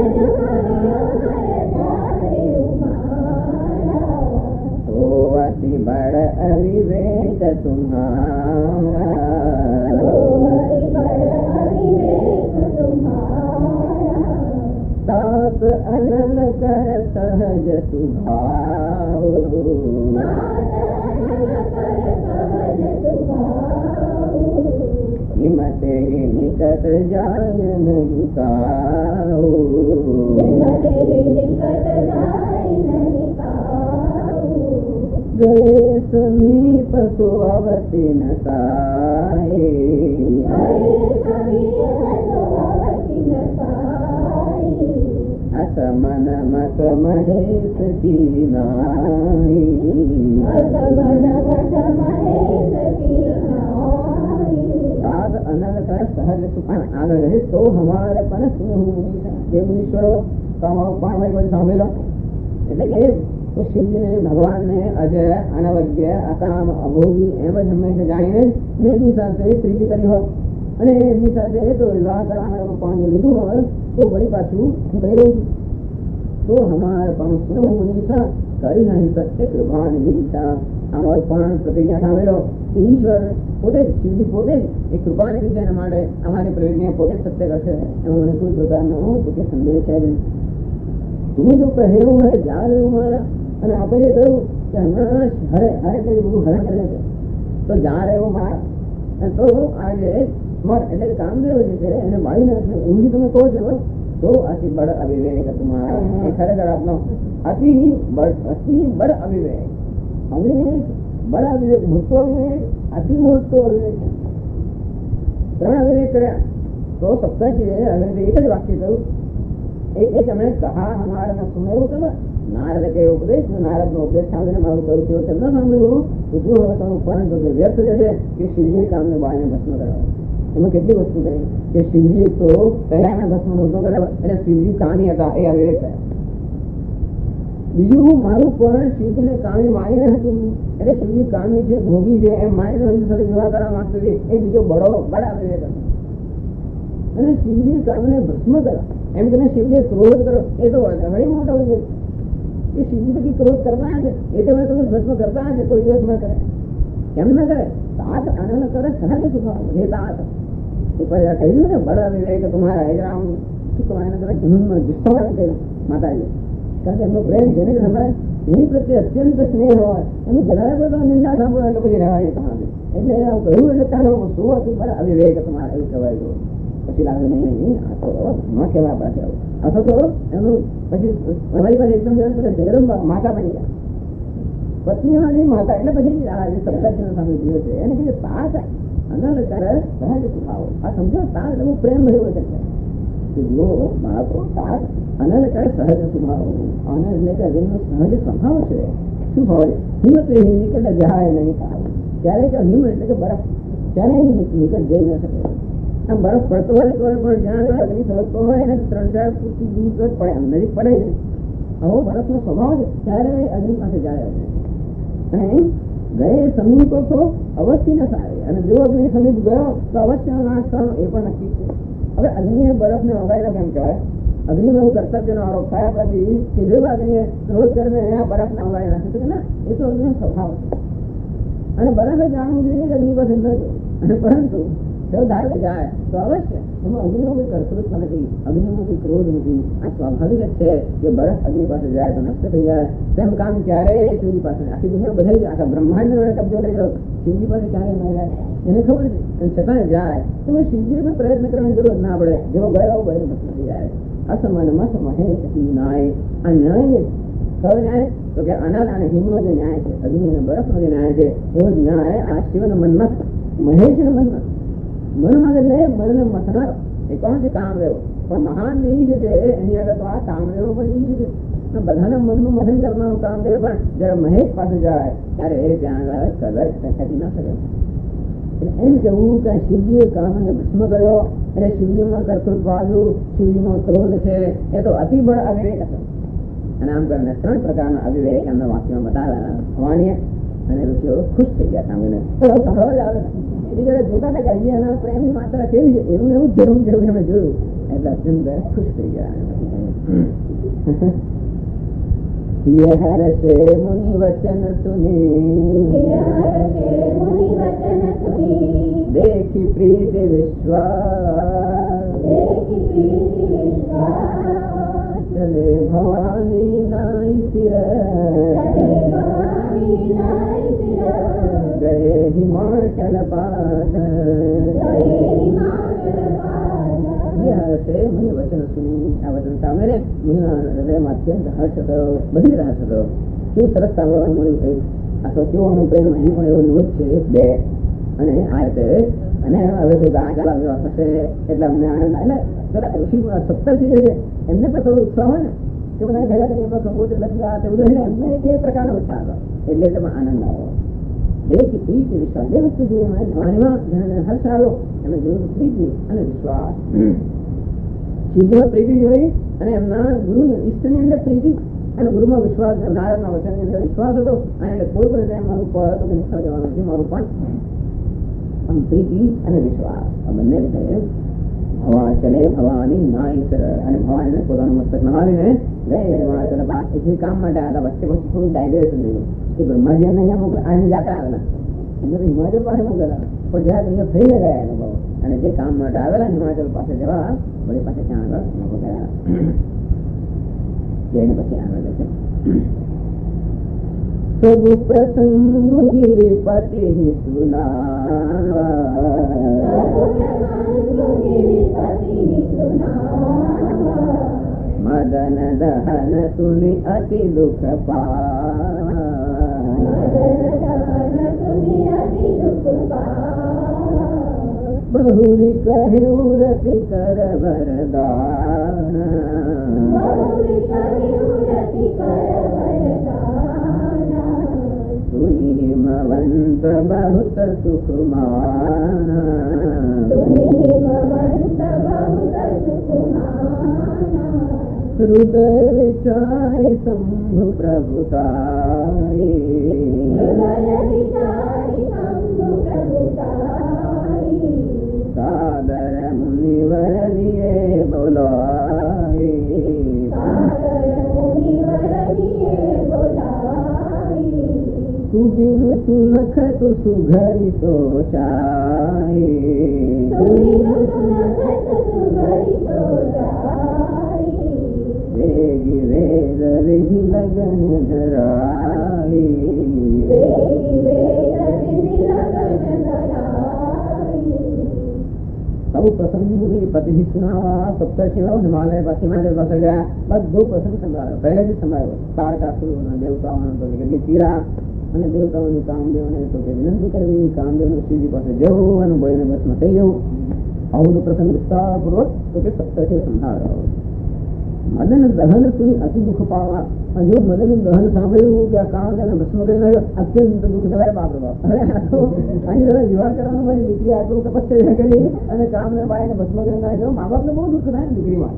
तो अति बड़ अविवेक तुम्हारा सात अनल कर सहज सुभाव हिमते निकट जाय नहीं काऊ गए समीप सुअवति न साए असमन मत महेश की नाई अनल कर सहज सुखान आगे रहे तो हमारे पण ये मुनीश्वरो સાંભળેલો એટલે કે તો શિવજીને ભગવાનને અજય અનવદ્ય અકામ અભોગી એમ જ હંમેશા જાણીને મેં એમની સાથે પ્રીતિ કરી હોય અને એમની સાથે તો વિવાહ કરવાનું પણ લીધું હોય તો વળી પાછું હું કહી રહું છું તો હમારે પણ મુનિષા કરી નહીં સત્ય કૃપા નિધિતા અમારો પણ પ્રતિજ્ઞા સાંભળેલો ઈશ્વર પોતે શિવજી પોતે એ કૃપાને લીધે એના માટે અમારી પ્રતિજ્ઞા પોતે સત્ય કરશે એમાં મને કોઈ પ્રકારનો પોતે સંદેહ છે નહીં. તું જો કહેવું હોય જાર એવું મારા અને આપણે કહ્યું કે હમણાં હરે હરે બધું હરણ કરે છે તો જાર એવું મારા તો આજે એટલે કામદેવ જે છે એને મારીને ઊંઘી તમે કહો છો તો અતિ બળ અવિવેક તમારા એ ખરેખર આપનો અતિ બળ અવિવેક અવિવેક બળ અવિવેક મોટો અવિવેક અતિ મોટો અવિવેક ત્રણ અવિવેક કર્યા તો સપ્તાહજી હવે એક જ વાક્ય કહ્યું એ તમે કહા હમારા સુનેવું તમે નારદ કે ઉપદેશ નારદ નો ઉપદેશ સાંભળીને મારું કરું છું તેમ ન સાંભળ્યું તો જો હવે તમારું પણ વ્યર્થ જશે કે શિવજી કામને બાળને ભસ્મ કરવા એમાં કેટલી વસ્તુ કરી કે શિવજી તો પહેલા ભસ્મ નહોતો કર્યો એટલે શિવજી કામી હતા એ અવિવેક થયા. બીજું મારું પણ શિવજીને કામી મારીને હતું એટલે શિવજી કામી છે ભોગી છે એમ મારીને સાથે વિવાહ કરવા માંગતો એ બીજો બડો બડા અવિવેક હતો. અને શિવજી કામને ભસ્મ કરો એમ કે શિવજી ક્રોધ કરો એ તો ઘણી મોટો છે. એ શિવજી પછી ક્રોધ કરતા છે એ તો ભસ્મ કરતા હશે કોઈ દિવસ ન કરે કેમ ન કરે તાત આનંદ કરે સહજ સ્વભાવ હે તાત એ પછી કહ્યું ને બડા વિવેક તમારા હજરામ શું કહેવાય જમીનમાં ગુસ્સો કહ્યું માતાજી કારણ કે એમનો પ્રેમ જેને સંભળાય એની પ્રત્યે અત્યંત સ્નેહ હોય એનું જરાય બધા નિંદા સાંભળો એટલે પછી રહેવાય તમારે એટલે કહ્યું એટલે ચાલો શું હતું બડા અવિવેક તમારે એવું કહેવાય ગયું. પછી લાગે નહીં આ તો ન કહેવા પાસે આવું આ તો એનું પછી અમારી પાસે એકદમ જગદંબા માતા બની ગયા પત્ની વાળી માતા એટલે પછી સપ્તાહ સામે જીવે છે એને કીધું તાત અનલ કરે સહજ સ્વભાવ આ સમજો તાત એટલે પ્રેમ ભર્યો છે જો બાળકો તાત અનલ કરે સહજ સ્વભાવ અનલ એટલે કે હૃદયનો સહજ સ્વભાવ છે. શું ભાવ છે હિંમત નીકળે જાય નહીં કાવ ત્યારે કે હિંમત એટલે કે બરફ ત્યારે નીકળ જઈ ન શકે આમ બરફ પડતો હોય તો પણ જ્યાં અગ્નિ સળગતો હોય એને 3-4 ફૂટ દૂર પડે આમ નજીક પડે છે આવો બરફનો સ્વભાવ છે ત્યારે અગ્નિ પાસે જાય અને ગયે સમીપ તો અવશ્ય ન થાય અને જો અગ્નિ સમીપ ગયો તો અવશ્ય નાશ થવાનો એ પણ નક્કી છે. હવે અગ્નિએ બરફને ઓગાળેલો કેમ કહેવાય અગ્નિમાં એવું કર્તવ્યનો આરોપ થયા પછી કે જો અગ્નિએ ક્રોધ કરીને બરફને ઓગાળી નાખે તો ના એ તો અગ્નિનો સ્વભાવ છે અને બરફે જાણવું જોઈએ કે અગ્નિ પાસે ન જાય અને પરંતુ જો ધારો જાય તો અવશ્ય એમાં અગ્નિનો કોઈ કર્તૃત્વ નથી અગ્નિમાં કોઈ ક્રોધ નથી આ સ્વાભાવિક જ છે કે બરફ અગ્નિ પાસે જાય તો નષ્ટ થઈ જાય તેમ કામ ક્યારેય શિવજી પાસે આખી દુનિયા બધાઈ આખા બ્રહ્માંડ કબજો લઈ જાઓ શિવજી પાસે ક્યારેય ન જાય એને ખબર છે છતાં જાય તો શિવજીને પ્રયત્ન કરવાની જરૂર ના પડે જેવો ગયો બધે નષ્ટ થઈ જાય. અસમાનમાં સમહે નાય આ ન્યાય કયો ન્યાય તો કે અનલ અને હિમનો જે ન્યાય છે અગ્નિ અને બરફનો જે ન્યાય છે એવો ન્યાય આ શિવના મનમાં મહેશના મનમાં મનમાં એટલે મનને મથનારો એ કોણ છે કામદેવ પણ મહાન એ છે એની આગળ તો આ કામદેવ પણ એ છે બધાના મનનું મથન કરનારું કામદેવ પણ જયારે મહેશ પાસે જાય ત્યારે એ ત્યાં આગળ કદાચ ખેંચી ના શકે. એટલે એમ કેવું કે શિવજીએ કામને ભસ્મ કર્યો એટલે શિવજીમાં કર્તૃત્વ આવ્યું શિવજીમાં ક્રોધ છે એ તો અતિ બળ અવિવેક હતો. અને આમ કરીને 3 પ્રકારના અવિવેક એમના વાક્યમાં બતાવ્યા ભવાનીએ અને ઋષિઓ ખુશ થઈ ગયા સામે આવે જયારે જોતા હતા કે અહીંયા પ્રેમની માત્રા કેવી છે એવું એવું જરૂર એમણે જોયું એટલે અત્યંત ખુશ થઈ ગયા. હર્ષે મુનિ વચન સુની દેખી પ્રીત વિશ્વાસ ચલે ભવાની નાઈ સિર ગયે હિમાચલ પાદ મુનિ વચન સુની આ વચન સાંભળે મુનિના હૃદયમાં અત્યંત હર્ષ થયો બધી રાહ થયો શું સરસ સાંભળવાનું મળ્યું થયું આ તો કેવો પ્રેમ અહીં પણ એવો નિવૃત્ત છે 2 અને આ રીતે અને હવે તો ગાળા થશે એટલે અમને આનંદ એટલે ઋષિ 17 છે એમને પણ થોડો ઉત્સાહ હોય ને કે બધા ભેગા કરી લખ્યા તે બધું એમને એ પ્રકારનો ઉત્સાહ હતો એટલે પણ આનંદ આવ્યો. એક પ્રીતિ વિશ્વાસ બે વસ્તુ જોઈએ ભવાનીમાં જેને હર્ષ આવ્યો એમને જોયું પ્રીતિ અને વિશ્વાસ. શિવજીમાં પ્રીતિ જોઈ અને એમના ગુરુની ઈષ્ટની અંદર પ્રીતિ અને ગુરુમાં વિશ્વાસ નારાયણના વચનની અંદર વિશ્વાસ હતો અને એટલે કોઈ પણ મારું ફળ હતો કે નિષ્ઠા જવાનું નથી મારું પણ પ્રીતિ અને વિશ્વાસ આ બંને રીતે ભવા ચલે ભવાની નાઈ અને ભવાનીને પોતાનું મસ્તક નહાવીને ગયે જે કામ માટે આવ્યા વચ્ચે વચ્ચે થોડું ડાયગ્રેશન થયું કે બ્રહ્માજી અહીંયા આની જાત્રા આવેલા એમને તો હિમાચલ પાસે મોકલેલા પણ જ્યાં અહીંયા થઈને ગયા અનુભવ અને જે કામ માટે આવેલા હિમાચલ પાસે જવા વળી પાસે ત્યાં આગળ લોકો ગયા જઈને પછી આગળ જશે. सब प्रसंग गिरिपति सुना, मदन दहन सुनि अति दुख पाया, बहुरी कहु रति कर वरदान, सुनि हिमवंत बहुत सुख माना, हृदय विचार शंभु प्रभुताई, सादर मुनिवर लिए बोलाई, सुदिन सुनख तो सुघरी सोचाई, वेगी वेद विधि लगन धराई, सब प्रसंग पति ही सुनावा, सप्तर्षि हिमालय बस हिमालय बस गया, बस दो प्रसंग संभालो, पहले भी संभालो तारकासुर देवताओं तो तीरा અને દેવતાઓની કામદેવને તો કે વિનંતી કરવી, કામદેવને શ્રીજી પાસે જવું અને બોઈને બસમાં થઈ જવું, આવું પ્રસંગ વિસ્તારપૂર્વક તો કે સપ્તર્ષિ સંભાળો. મદન દહન સુની અતિ દુઃખ પાવા, જો મદન દહન સાંભળ્યું કે આ કામદેવને ભસ્મ કરીને અત્યંત દુઃખ થવાય, બાપ રે બાપ, અહીં જરા વિવાહ કરવાનો હોય, દીકરી આટલું તપસ્યા કરી અને કામને બાઈને ભસ્મ કરીને નાખ્યો, મા બાપને બહુ દુઃખ થાય દીકરીમાં.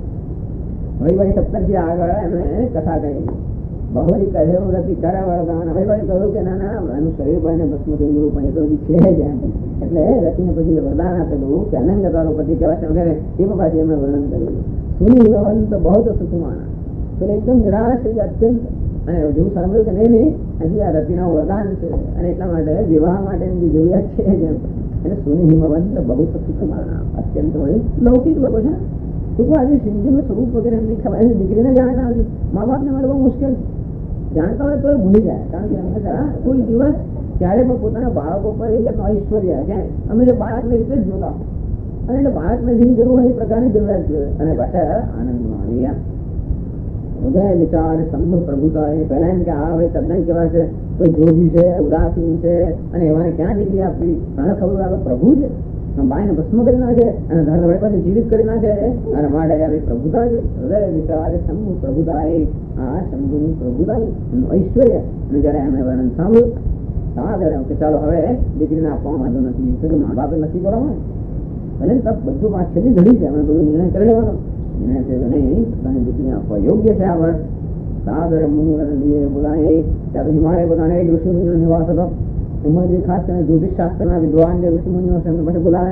ભાઈ સપ્તર્ષિ આગળ એમણે કથા કહી, બહુરી કહ્યું રતિ કરા વરદાન. હવે ભાઈ કહ્યું કે ના ના એનું શરીર ભાઈને ભસ્મ થઈ ગયું પણ એ તો હજી છે જ, એટલે રતિને પછી વરદાન આપેલું કે અનંત તારો પતિ કહેવાય વગેરે એ પાછી એમણે વર્ણન કર્યું. સુની ભવંત બહુ સુખમાના, એટલે એકદમ નિરાશ થઈ અત્યંત, અને જેવું સાંભળ્યું કે નહીં હજી આ રતિનું વરદાન છે અને એટલા માટે વિવાહ માટેની જે જરૂરિયાત છે જેમ, એટલે સુની હિમવંત બહુ સુખમાના, અત્યંત વળી લૌકિક લોકો છે ટૂંકમાં આજે સિંધુનું સ્વરૂપ વગેરે એમની ખબર, દીકરીને જાણતા નથી, મા બાપને મળે બહુ મુશ્કેલ, જાણતા હોય તો ભૂલી જાય, કારણ કે એમને કોઈ દિવસ ક્યારે પણ પોતાના બાળકો પર ઐશ્વર્ય અમે જે બાળકને રીતે જ જોતા અને એટલે બાળકને જેની જરૂર હોય એ પ્રકારની જરૂરિયાત જોઈએ અને પાછા આનંદ માણી. હૃદય વિચાર સંભવ પ્રભુતા, એ પહેલા એમ કે આ હવે તદ્દન કેવા છે, કોઈ જોગી છે, ઉદાસીન છે અને એવાને ક્યાં દીકરી આપવી, મને ખબર આવે પ્રભુ છે, બાઈને ભસ્મ કરી નાખે અને ધર્મ પાસે જીવિત કરી નાખે અને માટે આવી પ્રભુતા છે. હૃદય વિચાર શંભુ પ્રભુતા, આ શંભુની પ્રભુતા ઐશ્વર્ય. અને જયારે એમણે વર્ણન સાંભળ્યું સાદર કે ચાલો હવે દીકરીને આપવામાં વાંધો નથી, મા બાપે નક્કી કરવાનું ભલે તપ બધું પાંચ છેલ્લી ઘડી છે, અમે બધું નિર્ણય કરી લેવાનો, નિર્ણય છે નહીં તને દીકરીને આપવા યોગ્ય છે આ વર્ષ. સાદર મુનિવર બોલાય, ત્યારે હિમાલય બધાને એક ઋષિમુનિનો નિવાસ હતો. ઉમરજી ખાસ કરીને જ્યોતિષ શાસ્ત્રના વિદ્વાન જે ઋષિમુનિઓ છે એમને પાસે બોલાવે.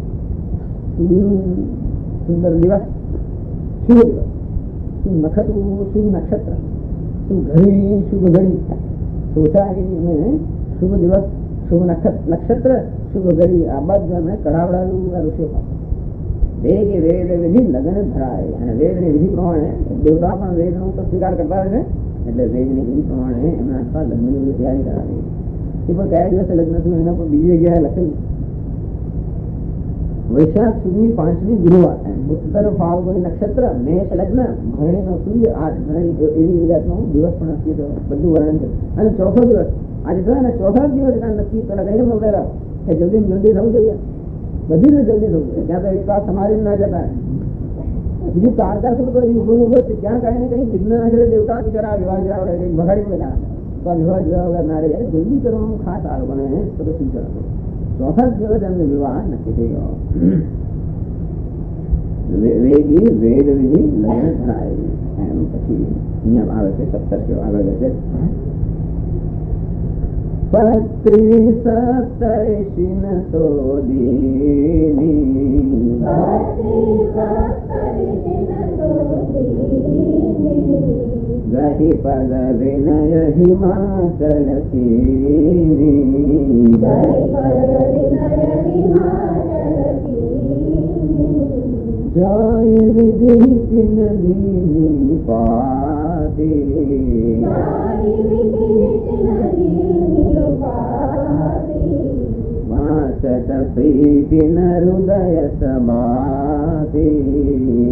સુંદર દિવસ, શુભ દિવસ, શુભ નક્ષત્ર, શુભ ઘડી, શુભ ઘડી, સોચારી શુભ દિવસ, શુભ નક્ષત્ર, શુભ ઘડી, આ બધું એમને કઢાવડાવેલું આ ઋષિઓ પાસે. વેદ વિધિ લગ્ન ધરાય, અને વેદની વિધિ પ્રમાણે દેવતા પણ વેદનો તો સ્વીકાર કરતા હોય છે, એટલે વેદની વિધિ પ્રમાણે એમના આખા લગ્નની તૈયારી કરાવી. એ પણ કયા દિવસે લગ્ન થયું એના પણ બીજી જગ્યાએ લખેલું. વૈશાખ સુધી 5મી ગુરુવાર, ઉત્તર ફાલ્ગુની નક્ષત્ર, મેષ લગ્ન, ભરણીનો સૂર્ય, આ ભરણી એવી જાતનો દિવસ પણ નક્કી થયો, બધું વર્ણન છે. અને ચોથો દિવસ આજે થયો ને, ચોથા દિવસ નક્કી પેલા કહીને બોલેલા કે જલ્દી જલ્દી થવું જોઈએ, બધી રીતે જલ્દી થવું જોઈએ, ત્યાં તો એક વાર સમારી ના જતા. બીજું તારકા શું તો ક્યાં કઈ ને કઈ વિઘ્ન ના કરે, દેવતા બિચારા વિવાહ જરા બગાડી પેલા તો વિવાહ જવા વગર ના રહે, જલ્દી કરવાનું ખાસ આ લોકોને સૂચન હતું. ચોથા દિવસ એમને વિવાહ નક્કી થઈ ગયો. વેદી વેદ વિધિ લગ્ન ધરાય, એમ પછી અહીંયા આવે છે 17 આગળ છે. પત્રી સપ્તર્ષિન સોદીની, ગહી પદ વિનય હિમાચલ સીની, જાય વિધિ પિંડી પાતી, વાંચત પ્રીતિ ન હૃદય સમાતી,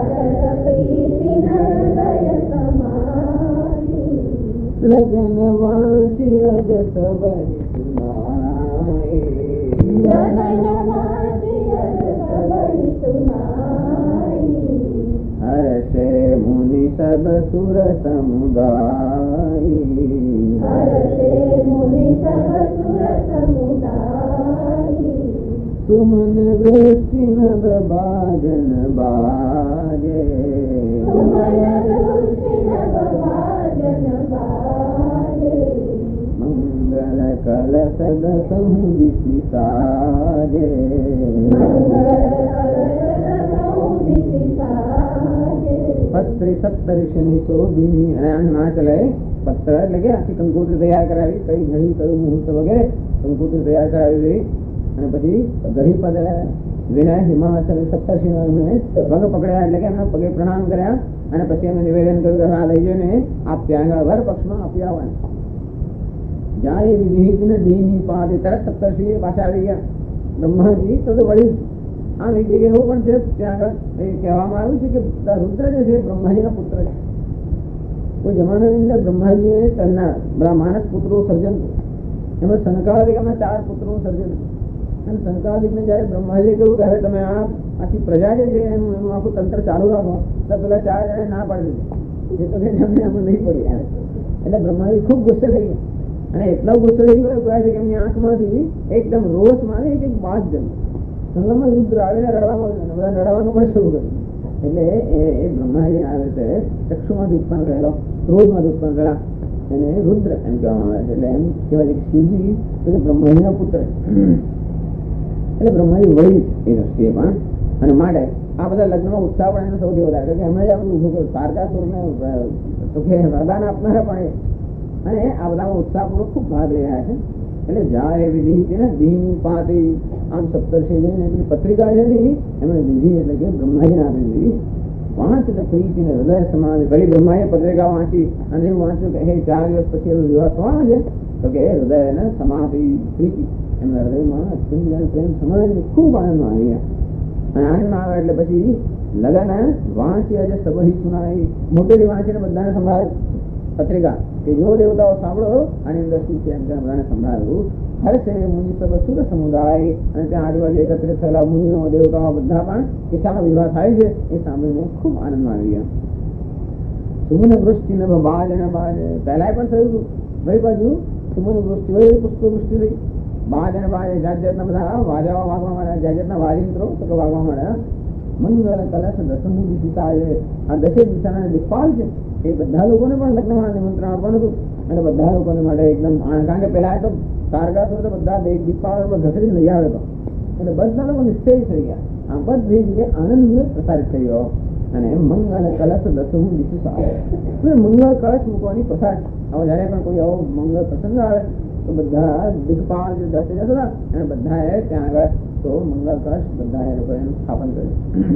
લગન વાંચી અજ સબરી સુનાઈ, હર્ષે મુનિ સબ સુર સમુદાય, સુમન વૃષ્ટિ નભ બાજન બાજે, મંગલ કલશ દસમ દિશિ સાજે, પત્રી સપ્તર્ષિની શોભિની. અને આમ ના ચલે પત્ર એટલે કે આખી કંકોત્રી તૈયાર કરાવી, કઈ ઘડી કયું મુહૂર્ત વગેરે કંકોત્રી તૈયાર કરાવી દઈ. અને પછી ઘડી પદ વિનય હિમાચલ સપ્તર્ષિ પગ પકડ્યા એટલે કે એમના પગે પ્રણામ કર્યા. અને પછી એમને નિવેદન કર્યું આ લઈ જઈને આપ ત્યાં આગળ વર પક્ષમાં આપી આવવાનું. જ્યાં એ વિધિ દીની પાદે તરત સપ્તર્ષિ પાછા આવી ગયા. બ્રહ્માજી તો વળી આમ એક જગ્યાએ એવું પણ છે ત્યાં આગળ એ કહેવામાં આવ્યું છે કે રુદ્ર જે છે બ્રહ્માજીના પુત્ર છે. કોઈ જમાનાની અંદર બ્રહ્માજીએ તેમના બધા માનસ પુત્રો સર્જન, એમાં સનકાદિક એમના 4 પુત્રોનું સર્જન. અને સનકાદિકને જયારે બ્રહ્માજીએ કહ્યું કે હવે તમે આખી પ્રજા જે છે એનું આખું તંત્ર ચાલુ રાખો, તો પેલા 4 જણે ના પાડી દીધી. એ તો એમને આમાં નહીં પડી આવે. એટલે બ્રહ્માજી ખૂબ ગુસ્સે થઈ ગયા. અને એટલો ગુસ્સો થઈ ગયો કહે છે કે એમની આંખમાંથી એકદમ રોષમાં એક બાદ જમી સંગમમાં રુદ્ર આવીને રડવાનું પણ શરૂ કર્યું. એટલે એ બ્રહ્માજી આવે છે ચક્ષુમાંથી ઉત્પન્ન થયેલો, ક્રોધમાંથી ઉત્પન્ન થયેલા એને રુદ્ર એમ કહેવામાં આવે છે. એટલે એમ કહેવાય છે કે શિવજી તો બ્રહ્માજીના પુત્ર. એટલે બ્રહ્માજી વળી એ દ્રષ્ટિએ પણ. અને માટે આ બધા લગ્નમાં ઉત્સાહ પણ એનો સૌથી વધારે, કે એમણે જ આપણું ઉભું કર્યું. તારકાસુરને વરદાન આપનારા પણ એ. અને આ બધામાં ઉત્સાહપૂર્વક ખૂબ ભાગ લઈ રહ્યા છે. એટલે જાય વિધિ ને દીની પાતી આમ સપ્તર્ષિ જઈને એમની પત્રિકા છે એમણે વિધિ એટલે કે બ્રહ્માજીને આપી દીધી. વાંચ પ્રીતિ ને હૃદય સમાન. ઘડી બ્રહ્માએ પત્રિકા વાંચી અને એવું વાંચ્યું કે 4 દિવસ પછી એનો વિવાહ થવાનો છે, તો કે હૃદય સમાધિ પ્રીતિ એમના હૃદયમાં અત્યંત પ્રેમ સમાજ ખૂબ આનંદમાં આવી ગયા. અને આનંદમાં આવે એટલે પછી લગન વાંચી આજે સબહી સુનાઈ, મોટેથી વાંચીને બધાને સંભળાવે પત્રિકા કે જો દેવતાઓ સાંભળો આની અંદર શું છે એમ બધાને સંભળાવ્યું. હર્ષે મુનિ સબ સુર સમુદાય. અને ત્યાં આજુબાજુ એકત્રિત થયેલા મુનિઓ દેવતાઓ બધા પણ કે શાનો વિવાહ થાય છે એ સાંભળીને ખૂબ આનંદમાં આવી ગયા. સુમન વૃષ્ટિ ને બાજ અને બાજ પહેલા પણ થયું હતું. વળી બાજુ સુમન વૃષ્ટિ વળી પુષ્પ વૃષ્ટિ થઈ. બાજ અને બાજ જાત જાતના બધા વાજાઓ વાગવા માંડ્યા, જાત જાતના વાજિંત્રો વાગવા માંડ્યા. મંગલ કલશ દસમુ દિશા છે. આ દસેક દિશાના દિક્પાલ છે એ બધા લોકોને પણ લગ્નમાં નિમંત્રણ આપવાનું હતું. અને બધા લોકોને માટે એકદમ કારણ કે પેલા તો તારકાસુર તો બધા દિક્પાલ ઘસડીને લઈ આવે તો એટલે બધા લોકો નિશ્ચય થઈ ગયા. આ બધી જગ્યાએ આનંદ પ્રસારિત થઈ ગયો. અને મંગલ કલશ દસમુ દિશા, મંગળ કળશ મૂકવાની પ્રસાદ. હવે જયારે પણ કોઈ આવો મંગળ પ્રસંગ આવે તો બધા દિગ્પાલ જે 10 હતા અને બધાએ ત્યાં આગળ તો મંગળ કળશ બધા એ લોકો એનું સ્થાપન કર્યું.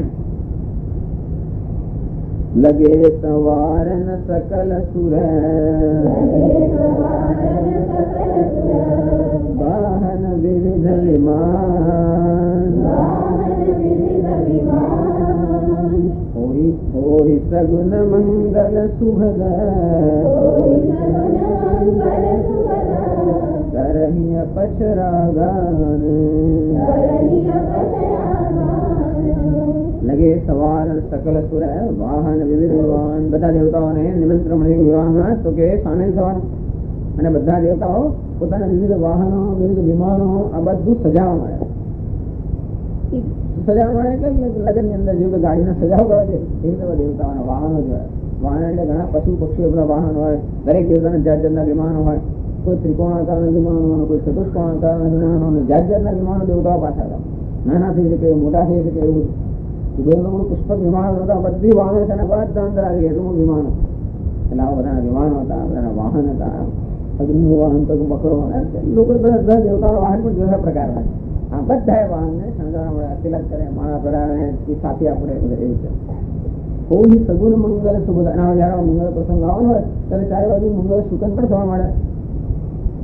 લગે સવારન સકલ સુર વાહન વિવિધ વિમાન, હોઈ સગુન મંગલ સુભદ કરહિય પચરાગાન. લગે સવાર સકલ સુર વાહન વિવિધ વિવાન. બધા દેવતાઓને નિમંત્રણ મળ્યું વિવાહમાં તો કે સામેલ થવાનું. અને બધા દેવતાઓ પોતાના વિવિધ વાહનો વિવિધ વિમાનો આ બધું સજાવવા મળે. સજાવવા મળે એટલે લગ્ન ની અંદર જેવું ગાડીને સજાવ કરે છે એ રીતે દેવતાઓના વાહનો જ હોય. વાહન એટલે ઘણા પશુ પક્ષીઓ બધા વાહન હોય. દરેક દેવતાના જાત જાતના વિમાનો હોય. કોઈ ત્રિકોણાકારના વિમાનો હોય, કોઈ ચતુષ્કોણાકારના વિમાનો, જાત જાતના વિમાનો દેવતાઓ પાછા હતા. નાના થઈ શકે, મોટા થઈ શકે એવું. પુષ્પક વિમાનો હતા, બધી વાહનો તેના બધા અંદર આવી ગયા. એટલું વિમાનો એટલે આવા બધા વિમાનો હતા, બધાના વાહન હતા. અગ્નિ વાહન તો બકરો લોકો બધા દેવતાના વાહન પણ જુદા પ્રકાર હોય. આ બધા વાહનને શણગારવા મળે, તિલક કરે, માળા પરાવે, સાથે આપણે એવી રીતે કોઈ સગુણ મંગળ શુભ. જયારે મંગળ પ્રસંગ આવવાનો હોય ત્યારે ચારે બાજુ મંગળ શુકન પણ થવા મળે.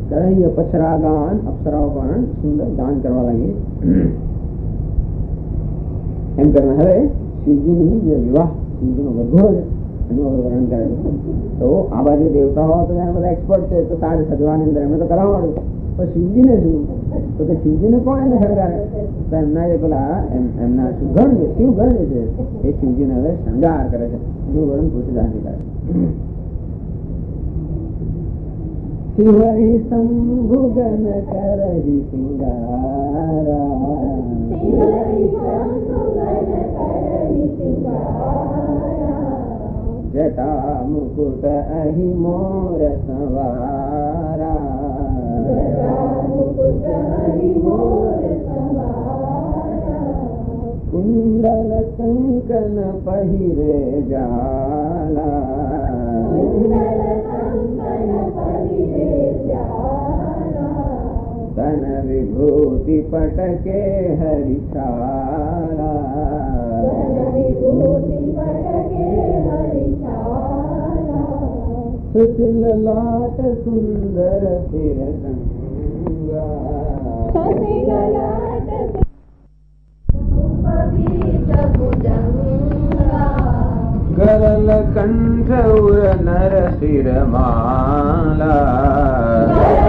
ત્યારે પછરા ગાન અપ્સરાઓ પણ સુંદર ગાન કરવા લાગી. એમ કરીને હવે શિવજીની જે વિવાહ શિવજીનો વરઘોડો છે એનું વર્ણન કરે છે. તો આ બાજુ દેવતાઓ તો એના બધા એક્સપર્ટ છે, તો સાજ સજવાની અંદર એમને તો કરાવવાનું. પણ શિવજીને શું, તો કે શિવજીને કોણ એને શણગારે? તો એમના જે પેલા એમના ગણ છે, શિવ ગણ છે, એ શિવજીને હવે શણગાર કરે છે. એનું વર્ણન તુલસીદાસજી કરે. શિવહી શંભુગન કરહી સિંગારા, જટા મુકુટ અહી મોર સંવારા, કુંડલ કંકન પહેરે જાલા, તન વિભૂતિ પટકે હરિશાલા, સુશીલ લાટ સુંદર તિરંગા, ગરલ કંઠ ઉર નર શિર માલા,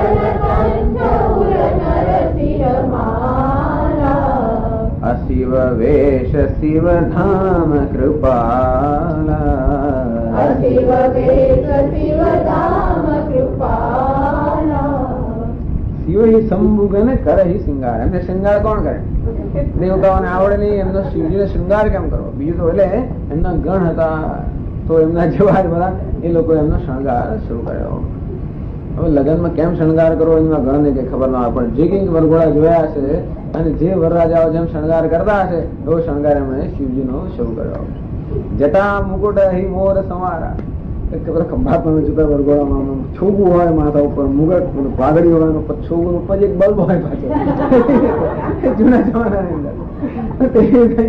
અશિવ વેશ શિવ ધામ કૃપાલા, શિવ શંભુગન કરહી શિંગાર. એમને શૃંગાર કોણ કરે? દેવતાઓને આવડે નહીં, એમનો શિવજીને શૃંગાર કેમ કરવો? બીજું તો એટલે એમના ગણ હતા, તો એમના જેવા બધા એ લોકો એમનો શણગાર શરૂ કર્યો. હવે લગ્નમાં કેમ શણગાર કરવો એમના ગણને કઈ ખબર ના આવે, પણ જે કઈક વરઘોડા જોયા છે અને જે વરરાજાઓ જેમ શણગાર કરતા હશે એવો શણગાર એમણે શિવજીનો શરૂ કર્યો. જટા મુકુટ અહીં મોર સંવારા, ખંભા પણ જુદા વરઘોડામાં છોગું હોય માથા ઉપર, મુગટ પાઘડી હોય, છોગું ઉપર એક બલ્બ હોય પાછો જૂના જમાનાની અંદર.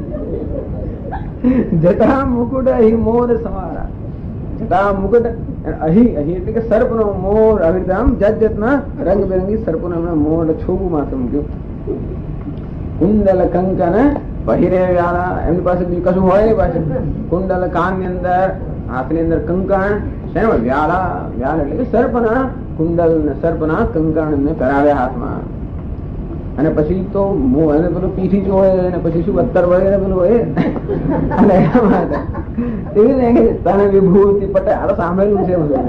જટા મુકુટ અહીં મોર સંવારા, જટા મુકુટ અહીં અહીં એટલે કે સર્પ નો મોર, આવી રીતે આમ જાત જાતના રંગબેરંગી સર્પ નો એમણે મોર છોગું માથે મૂક્યું. કુંડલ કંકન પહેરે વ્યાળા, એમની પાસે બીજું કશું હોય નહીં પાછું. કુંડલ કાન ની અંદર, હાથની અંદર કંકણ, વ્યાળા, વ્યાળ એટલે કે સર્પના કુંડલ ને સર્પના કંકણ એમને પહેરાવ્યા હાથમાં. અને પછી તો એને પેલું પીઠી જો હોય અને પછી શું અત્તર વગેરે પેલું હોય અને એવી તને વિભૂતિ પટે આ સાંભળેલું છે બધું.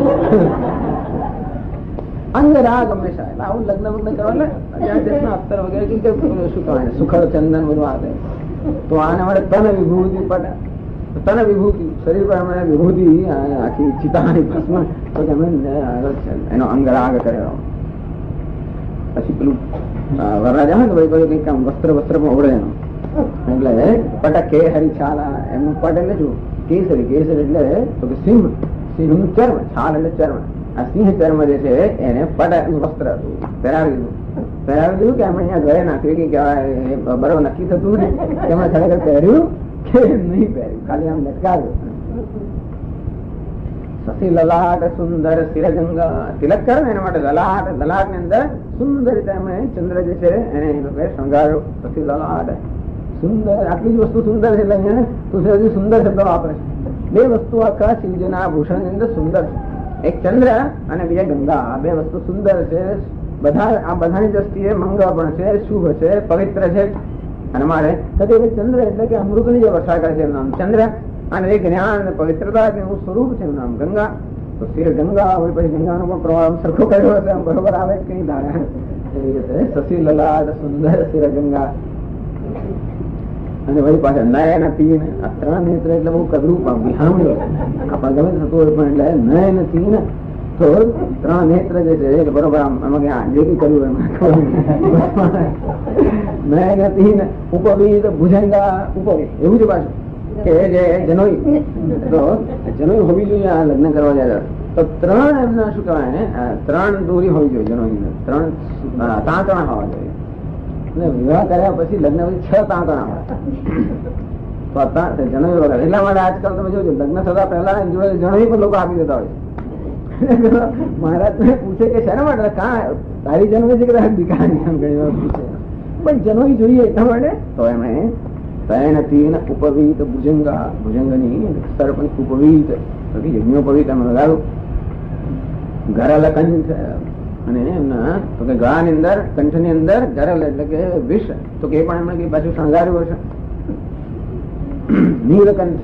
અંગરાગ હંમેશા એટલે આવું લગ્ન વગ્ન કરવા અત્તર વગેરે શું કહેવાય, સુખદ ચંદન બધું આવે. તો આને માટે તન વિભૂતિ પટે, તન વિભૂતિ શરીર પર અમે વિભૂતિ આખી ચિતાની ભસ્મ, તો એનો અંગરાગ કર્યો. પછી પેલું વરરાજા હોય ને ભાઈ કઈક આમ વસ્ત્ર પણ ઓળે એનો, એટલે પટકે હરિછાલા, એમનું પટ એટલે શું કેસરી, કેસરી એટલે તો કે સિંહ, સિંહ નું ચર્મ, છાલ એટલે ચર્મ. આ સિંહ ચર્મ જે છે એને પટ વસ્ત્ર હતું, પહેરાવી દીધું કે અમે અહીંયા ઘરે નાખ્યું કે બરોબર નક્કી થતું ને એમાં ખરેખર પહેર્યું કે નહીં પહેર્યું, ખાલી આમ લટકાવ્યું. સસી લલાટ સુંદર શિરગંગા, તિલક કરે ને એના માટે લલાટ, લલાટ ની અંદર સુંદર રીતે અમે ચંદ્ર જે છે એને શણગાર્યો. સસી લલાટ સુંદર, આટલી જ વસ્તુ સુંદર છે એટલે અહીંયા તુલસીદાસજી સુંદર શબ્દ વાપરે છે. બે વસ્તુ આખા શિવજીના આભૂષણ ની અંદર સુંદર છે, એક ચંદ્ર અને બીજા ગંગા. આ બે વસ્તુ સુંદર છે, બધા આ બધાની દ્રષ્ટિએ મંગળ પણ છે, શુભ છે, પવિત્ર છે. અને મારે ચંદ્ર એટલે કે અમૃતની જે વર્ષા કરે છે એનું નામ ચંદ્ર, અને એ જ્ઞાન અને પવિત્રતા એનું સ્વરૂપ છે એનું નામ ગંગા. તો શિર ગંગા હોય, પછી ગંગાનો પણ પ્રવાહ સરખો કર્યો હશે બરોબર આવે કઈ ધારે એવી રીતે સસી લલાટ સુંદર શિર ગંગા. અને વળી પાછા નયન તીન, આ ત્રણ નેત્ર એટલે બહુ કદરૂપ વિહામણું આપણે ગમે થતું હોય, પણ એટલે નયન તીન તો ત્રણ નેત્ર જે છે બરોબર આમાં જે કઈ કર્યું નયન તીન ઉપવીત ભુજંગા, ઉપવીત એવું છે પાછું કે જે જનોઈ, તો જનોઈ હોવી જોઈએ આ લગ્ન કરવા જાય તો ત્રણ એમના શું કહેવાય ને, ત્રણ દોરી હોવી જોઈએ જનોઈ, ત્રણ તાંતણા હોવા જોઈએ. વિવાહ કર્યા પછી લગ્ન પછી 6 તાંતણા હોય તો જનોઈ વગર. એટલા માટે આજકાલ તમે જોજો લગ્ન થતા પહેલા જોડે જનોઈ પણ લોકો આપી દેતા હોય, મહારાજ ને પૂછે કે શેના માટે તારી જન્મ છે કે દીકરાની એમ ઘણી વાર પૂછે, પણ જનોઈ જોઈએ એટલા માટે. તો એમણે તયનથી ઉપવીત ભુજંગા, ભુજંગની સર્પની ઉપવીત યજ્ઞોપવીત એમ લગાડું. ગરલ કંઠ, અને એમના તો કે ગળાની અંદર કંઠની અંદર ગરલ એટલે કે વિષ, તો કે પણ એમણે પાછું શણગાર્યું હશે. નીલકંઠ,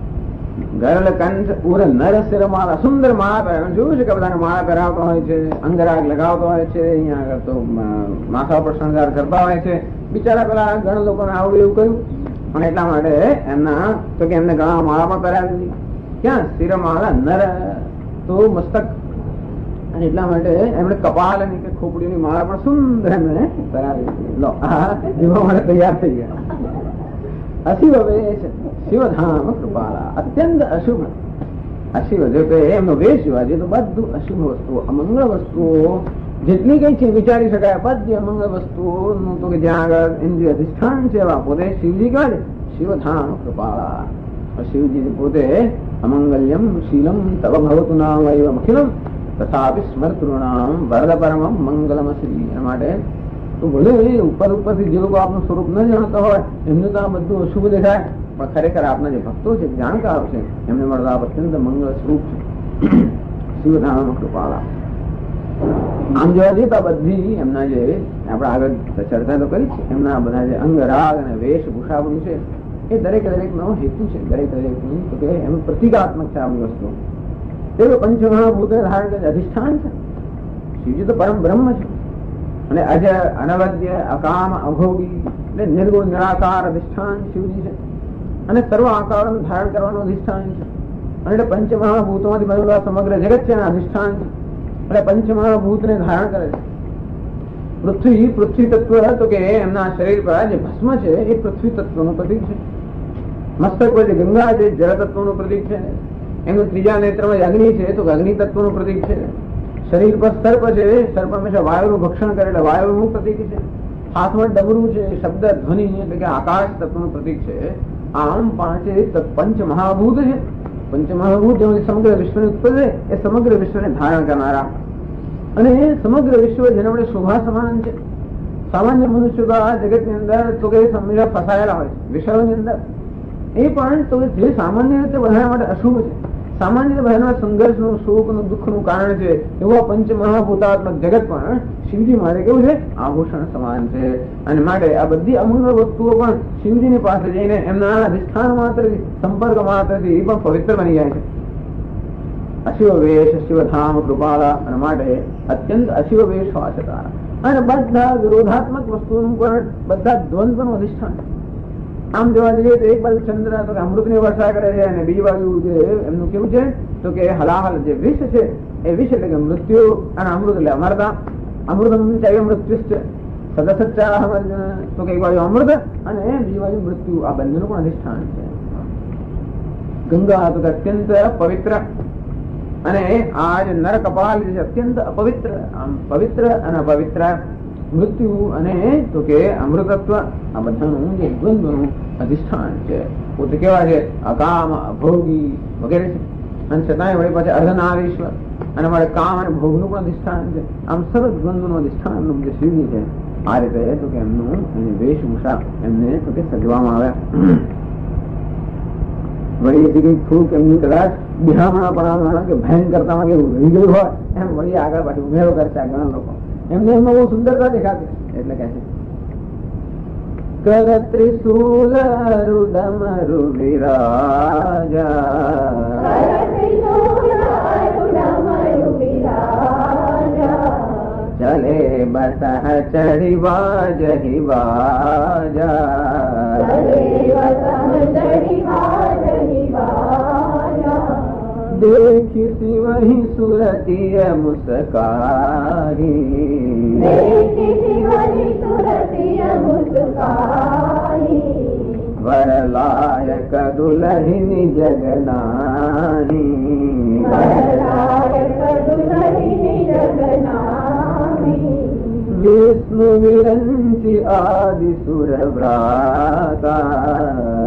ગરલ કંઠ ઉર નરસિર માળા, સુંદર માળા પહેરાવે. જોયું છે કે બધાને માળા પહેરાવતો હોય છે, અંગરાગ લગાવતો હોય છે, અહીંયા આગળ તો માથા પર શણગાર કરતા હોય છે. બિચારા પેલા ઘણા લોકોને આવું એવું કહ્યું, પણ એટલા માટે એમના તો કે એમને ઘણા માળા પણ પહેરાવી દીધી. ક્યાં શિરમાળા નર, તો મસ્તક, અને એટલા માટે એમણે કપાલ અને કે ખોપડીની માળા પણ સુંદર એમને પહેરાવી દીધી. લો જીવવા માટે તૈયાર થઈ ગયા. અશિવ વેશ શિવધામ કૃપાલા, અત્યંત અશુભ. અશિવ જો કે એમનો વેશ જોવા જઈએ તો બધું અશુભ વસ્તુઓ, અમંગળ વસ્તુઓ જેટલી કઈ છે વિચારી શકાય બધી અમંગળ વસ્તુઓનું તો કે જ્યાં આગળ એનું જે અધિષ્ઠાન છે એવા પોતે શિવજી કહેવાય છે. શિવધામ કૃપાલા, શિવજી પોતે અમંગલ્યમ શીલમ તવ ભવતુ નામ એવમ અખિલમ તથાપિ સ્મર્તૃણામ વરદ પરમમ મંગલમ શ્રી. એના માટે તો ભલે ઉપર ઉપરથી જે લોકો આપનું સ્વરૂપ ન જાણતા હોય એમને તો આ બધું અશુભ દેખાય, પણ ખરેખર આપના જે ભક્તો છે, જાણકાર છે, એમને મળતા આ અત્યંત મંગળ સ્વરૂપ છે. શિવધામ કૃપાલા. આમ જોવા જઈએ તો બધી એમના જે આપણે આગળ ચર્ચા તો કરી છે, એમના બધા જે અંગ રાગ અને વેશભૂષાનું છે એ દરેક નો હેતુ છે, દરેક નું તો કે એનું પ્રતિકાત્મક છે આ બધી વસ્તુ. તે પંચમહાભૂત ધારણ કરે અધિષ્ઠાન છે. શિવજી તો પરમ બ્રહ્મ છે, અને અજય અનવદ્ય અકામ અભોગી એટલે નિર્ગુણ નિરાકાર અધિષ્ઠાન શિવજી છે, અને સર્વ આકારોનું ધારણ કરવાનું અધિષ્ઠાન છે. અને એટલે પંચમહાભૂતોમાંથી બનેલા સમગ્ર જગત છે એના અધિષ્ઠાન છે, એટલે પંચમહાભૂતને ધારણ કરે છે. પૃથ્વી તત્વ તો કે એમના શરીર પર જે ભસ્મ છે એ પૃથ્વી તત્વનું પ્રતીક છે. મસ્તક પર જે ગંગા છે જળ તત્વનું પ્રતીક છે. એનું ત્રીજા નેત્રમાં અગ્નિ છે તો અગ્નિ તત્વનું પ્રતીક છે. શરીર પર સર્પ છે, સર્પ હંમેશા વાયુનું ભક્ષણ કરે એટલે વાયુનું પ્રતીક છે. હાથમાં ડમરું છે, શબ્દ ધ્વનિ એટલે કે આકાશ તત્વનું પ્રતીક છે. આમ પાંચે પંચ મહાભૂત છે. પંચમહાભૂત જેમાં સમગ્ર વિશ્વની ઉત્પત્તિ એ સમગ્ર વિશ્વને ધારણ કરનારા, અને સમગ્ર વિશ્વ જેના વડે શોભા સમાન છે. સામાન્ય મનુષ્ય તો આ જગતની અંદર તો કે હંમેશા ફસાયેલા હોય છે વિષયોની અંદર. એ પણ તો જે સામાન્ય રીતે બધા માટે અશુભ છે, સામાન્ય રીતે બધાના સંઘર્ષનું, શોકનું, દુઃખનું કારણ છે, એવા પંચમહાભૂતાત્મક જગત પણ શિવજી માટે કેવું છે? આભૂષણ સમાન છે. અને માટે આ બધી અમંગળ વસ્તુઓ પણ શિવજીની પાસે જઈને એમના અધિષ્ઠાન માત્રથી, સંપર્ક માત્રથી એ પણ પવિત્ર બની જાય છે. અશિવ વેશ શિવધામ કૃપાલા, અને માટે અત્યંત અશિવ વેશ હોવા છતાં અને બધા વિરોધાત્મક વસ્તુઓનું પણ બધા દ્વંદ્વનું અધિષ્ઠાન. આમ જોવા જઈએ તો એક બાજુ ચંદ્ર તો કે અમૃતની વર્ષા કરે છે, અને બીજી બાજુ જે એમનું કેવું છે તો કે હલાહલ જે વિષ છે એ વિષ એટલે કે મૃત્યુ, અને અમૃત એટલે અમરતા. અમૃતમ ચાહે મૃત્યુ છે સદસચ્ચા તો કે એક બાજુ અમૃત અને બીજી બાજુ મૃત્યુ, આ બંનેનું પણ અધિષ્ઠાન છે. ગંગા તો કે અત્યંત પવિત્ર, અને આ જે નર કપાલ છે અત્યંત અપવિત્ર. આમ પવિત્ર અને અપવિત્ર, મૃત્યુ અને તો કે અમૃતત્વ, આ બધાનું જે દ્વંદ્વનું અધિષ્ઠાન છે. પોતે કેવા છે? અકામ અભોગી વગેરે છે. અને છતાંય વળી પાછા અર્ધનારીશ્વર, અને અમારે કામ અને ભોગનું પણ અધિષ્ઠાન છે. આમ સરસ દ્વંદ્વનું અધિષ્ઠાન જે શિવજી છે આ રીતે તો કે એમનું વેશભૂષા એમને તો કે સજવામાં આવે. વળી એથી કઈ થોડુંક એમની કદાચ બિહામણા પણ કે ભયંકરતામાં કેવું રહી ગયું હોય એમ વળી આગળ પાછું ઉમેરો કરશે ઘણા લોકો. એમને એમાં બહુ સુંદરતા દેખાતી એટલે કહે છે કર ત્રિશૂલ રૂડમરુ વિરાજા, ચલે બસહ ચઢી વાજહી વાજા, देखी सी वही सूरतीय मुस्काई, वर लायक दुल्हनी जगनानी, विष्णु विरंची आदि सुर भ्राता,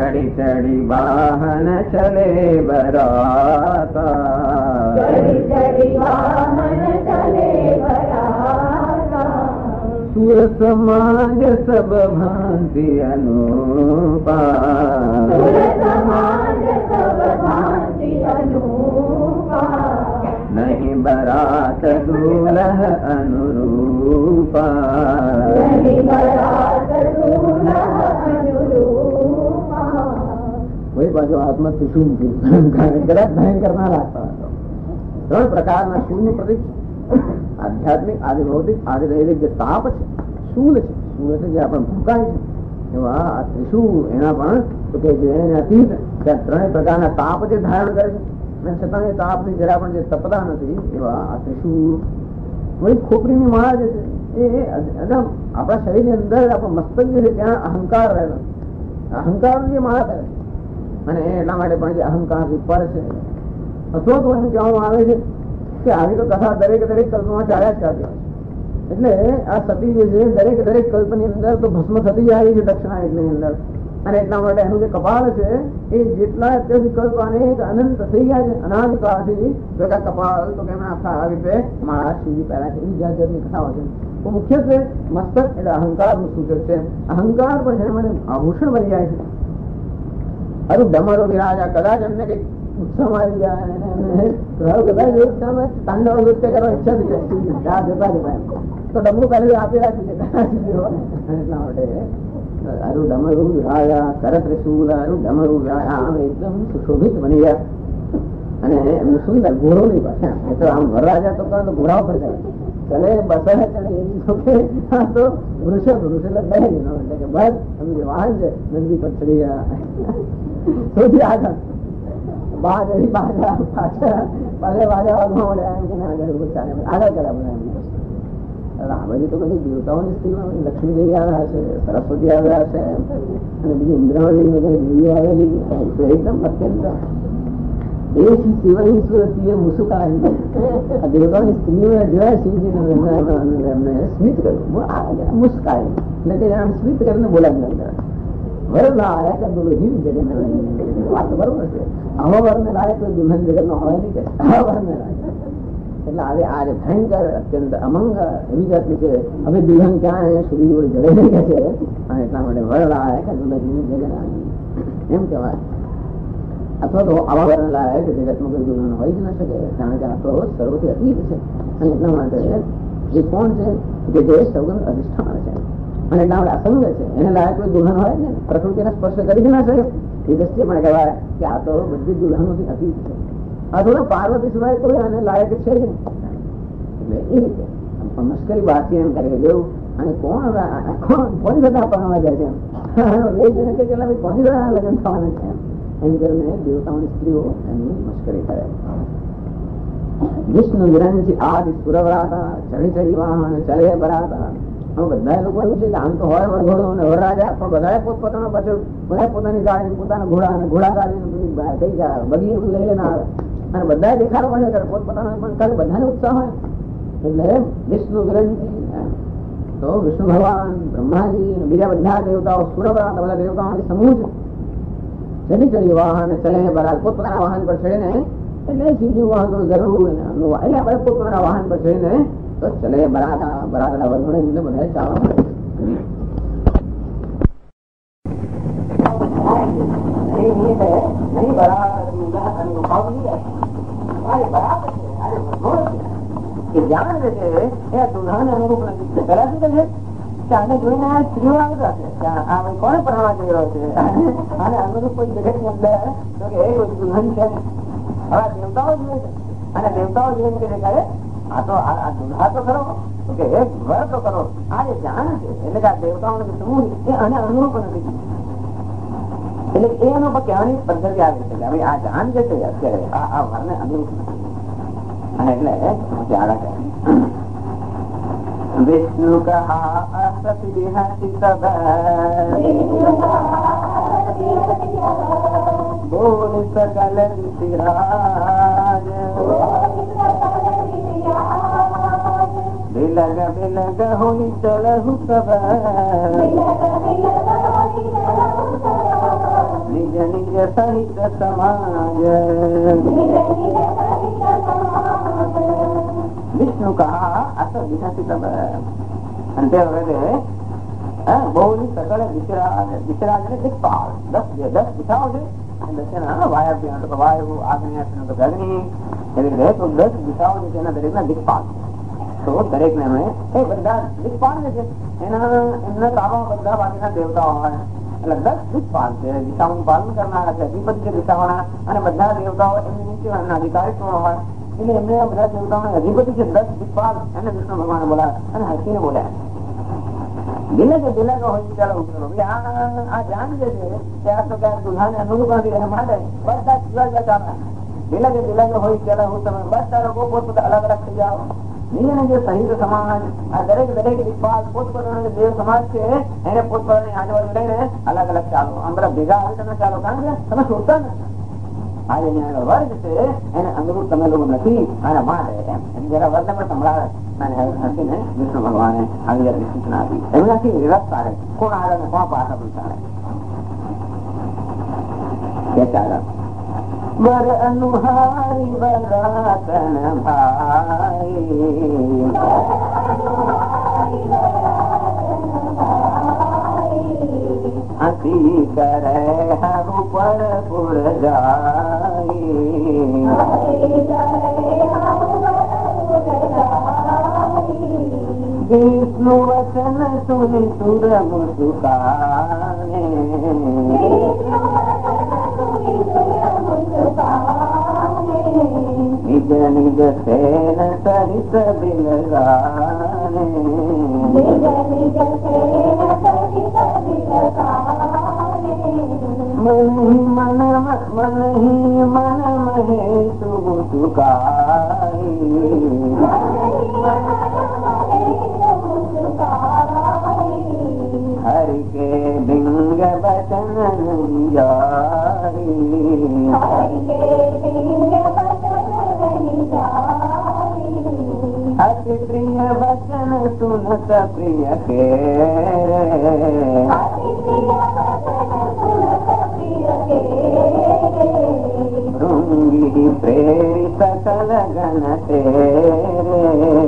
चढ़ी चढ़ी वाहन चले बराता, चढ़ी चढ़ी वाहन चले बराता। सुर समाज सब भांति अनुपा, सुर समाज सब भांति अनुपा। नहीं बरात दूल्ह अनुरूपा, नहीं बरात दूल्ह अनुरूपा। वही बाजू आत्मा त्रिशूल गलत धारण करना लागता ત્રણ પ્રકારના શૂળનું પ્રતીક આધ્યાત્મિક આદિ ભૌતિક આદિ દૈવિક જે તાપ છે શૂળ છે, શૂળ એટલે જે આપણે ભૂકાય છે એવા આ ત્રિશૂળ એના પણ તો કે જે એને અતીત ત્યાં ત્રણેય પ્રકારના તાપ જે ધારણ કરે છે અને છતાં એ તાપની જરા પણ જે તપતા નથી એવા આ ત્રિશૂળ. વળી ખોપરીની માળા જે છે એ આપણા શરીરની અંદર આપણું મસ્તક જે છે ત્યાં અહંકાર રહેલો, અહંકાર જે માળા કરે અને એટલા માટે પણ જે અહંકાર પર છે. અથવા તો એમ કહેવામાં આવે છે કે આવી તો કથા દરેક કલ્પમાં ચાલ્યા જ કરતી હોય છે. એટલે આ સતી જે છે દરેક કલ્પની અંદર તો ભસ્મ થતી જાય છે દક્ષિણા યજ્ઞની અંદર, અને એટલા માટે એનું જે કપાળ છે એ જેટલા અત્યારથી કલ્પ અનેક અનંત થઈ ગયા છે અનાજ કાળથી ભેગા કપાળ તો કેમ આખા આવી રીતે માળા શિવજી પહેલા છે એવી જાતની કથાઓ છે. તો મુખ્યત્વે મસ્તક એટલે અહંકારનું સૂચક છે. અહંકાર પણ છે મને આભૂષણ બની જાય છે. અરે ડમરો વિરાજા કદાચ એમને કઈક ઉત્સાહ આવી જાય કદાચ તાંડવ નૃત્ય કરવા ઈચ્છા થઈ જાય જતા જતા તો ડમરું પહેલે આપી રાખી એટલા માટે અરુ ડમરું વિરાજા કરત ત્રિશૂલ અરુ ડમરું વ્યાયામ એકદમ સુશોભિત બની ગયા અને એમનું સુંદર ઘોડો નહીં પાછા એ તો આમ વરરાજા તો ઘોડા ઉપર જાય ચલે બસા ચડે તો વૃષભ લગાવી દીધો એટલે કે બસ એમની વાહન છે નંદી પર ચડી ગયા સૌથી આગળ આગળ આ બાજુ તો બધી દેવતાઓની સ્ત્રીમાં લક્ષ્મી દેવી આવ્યા છે, સરસ્વતી આવ્યા છે અને બીજી ઇન્દ્રાવળી વગેરે દેવીઓ આવેલી એકદમ અત્યંત શિવની સુરતી મુસુકાય આ દેવતાઓની સ્ત્રીઓએ જોયા શિવજીને એમને સ્મિત કર્યું મુસ્કાય એટલે કે આમ સ્મિત કરીને બોલાવી વરના આયા કે બોલો જીવ જગત વાત બરોબર છે. આવા વરને લાયક કોઈ દુલ્હન જગત નો હોય નહીં કે આવા વરને લાયક એટલે હવે આ ભયંકર અત્યંત અમંગ એવી જાતની છે. હવે દુલ્હન ક્યાં સુધી જોડે જડે નહીં કે છે અને એટલા માટે વર લાયક કે દુલ્હન જગત એમ કહેવાય. અથવા તો આવા વરને લાયક જગતમાં કોઈ દુલ્હન હોય જ ન શકે કારણ કે આ તો સર્વથી અતીત છે અને એટલા માટે એ કોણ છે કે જે સૌગંધ અધિષ્ઠાન છે અને એટલા માટે અસંગ છે એને લાયક કોઈ દુલ્હન હોય ને પ્રકૃતિને સ્પર્શ કરી જ ના શકે એ દ્રષ્ટિએ પણ કહેવાય કે આ તો બધી દુલ્હનોથી અતીત છે. આ થોડો પાર્વતી સિવાય કોઈ આને લાયક છે જ નહીં. એટલે એ રીતે મસ્કરી બાકી એમ કરે જેવું અને કોની સાથે આપવામાં જાય છે કોની સાથે લગ્ન થવાના છે એમ કરીને દેવતાઓની સ્ત્રીઓ એની મસ્કરી કરે. વિષ્ણુ વિરંજી આદિ સુરવરાતા ચડી ચડી વાહન ચલે બરાતા. બધા લોકો એવું છે કે આમ તો હોય વરઘોડો અને વરરાજા પણ બધા પોતપોતાનો પાછળ બધા પોતાની ગાડી પોતાના ઘોડા અને ઘોડા ગાડી થઈ જાય બગી લઈ લઈને આવે અને બધા દેખાડો પડે કરે પોતપોતાનો પણ ખાલી બધાને ઉત્સાહ હોય. એટલે વિષ્ણુ વિરંજી તો વિષ્ણુ ભગવાન બ્રહ્માજી અને બીજા બધા દેવતાઓ સુરવરા બધા દેવતાઓ સમૂહ છે ચડી ચડી વાહન ચલે બરાબર પોતપોતાના વાહન પર ચડીને એટલે સીધું વાહન જરૂર એટલે આપણે પોતપોતાના વાહન પર ચડીને તો ચલે બરાતા વરઘોડે એટલે બધા ચાલવા મળે. કોને પરણવા જઈ રહ્યો છે અને અનુરૂપ કોઈ જગત ની અંદર દુલ્હન છે દેવતાઓ જોઈએ છે અને દેવતાઓ જોઈને કે કરે આ તો આ દુલ્હા તો કરો કે એક વર તો કરો. આ જે જાણ છે એટલે કે આ દેવતાઓનો સમૂહ એ આને અનુરૂપ નથી એટલે એનો કહેવાની પદ્ધતિ આવી છે કે આ જાણ જે છે અત્યારે આ વરને અનુરૂપ નથી અને એટલે આગળ વિષ્ણુ કહા બોલ સકલ ઋષિરાજ બિલગ બિલગ હોઈ ચલહુ સબ निज सहित समाज। विष्णु कहा असं विकसित आणि ते वगैरे बहुली सकळ विचराजने दिक्पाल 10 दिशाओं से दक्षिण वायु आग्नेय अग्नि तो 10 दिशाओं से दरेक ना दिक्पाल तो दरेक ने में ए બધા દિક્પાલ છે એના કામો બધા બાકીના દેવતાઓ હોય એટલે 10 દિક્પાલ છે દિશાઓનું પાલન કરનારા છે અધિપતિ છે દિશાઓના અને બધા દેવતાઓ એમની નીચે અધિકારીત્વ હોય એટલે એમને બધા દેવતાઓના અધિપતિ છે 10 દિક્પાલ એને વિષ્ણુ ભગવાન બોલાવે અને હસીને બોલાવે દિલક હોય ચાલો ઉતરો આ જાણ જે છે ત્યાં તો ક્યાંક દુલ્હાને અનુરૂપ નથી એના માટે બધા જુદા ચાલે દિલક હોય ચાલો હું તમે બધા લોકો પોતપોતા અલગ અલગ થઈ જાઓ નિજ જે સહિત સમાજ આ દરેક દિક્પાલ પોતપોતાનો દેવ સમાજ છે એને પોતપોતાની આજુબાજુ લઈને અલગ અલગ ચાલો આમ બધા ભેગા આવી તમે ચાલો કારણ કે તમે શોધતા નથી આજે વર્ગ છે એને અનુરૂપ તમે લોકો નથી અને માટે જરા વર્ગને પણ સંભળાવે અને હસીને વિષ્ણુ ભગવાને આવી જયારે સૂચના આપી એમનાથી વિરસ ચાલે કોણ આગળ ને કોણ પાછળ પણ ચાલે કે ચાલે બર અનુહારી બરાતન ભાઈ હસી કરે હરુ પર પુર જાય વિષ્ણુ વચન સુની સુર મુસ્કાને નિજ નિજ સેન સહિત બિલગાને मन ही मन महे सुखाई हरि के बिंग बचन जारी अति प्रिय बचन सुनत प्रिय के भृंगी प्रेरी सकल गण तेरे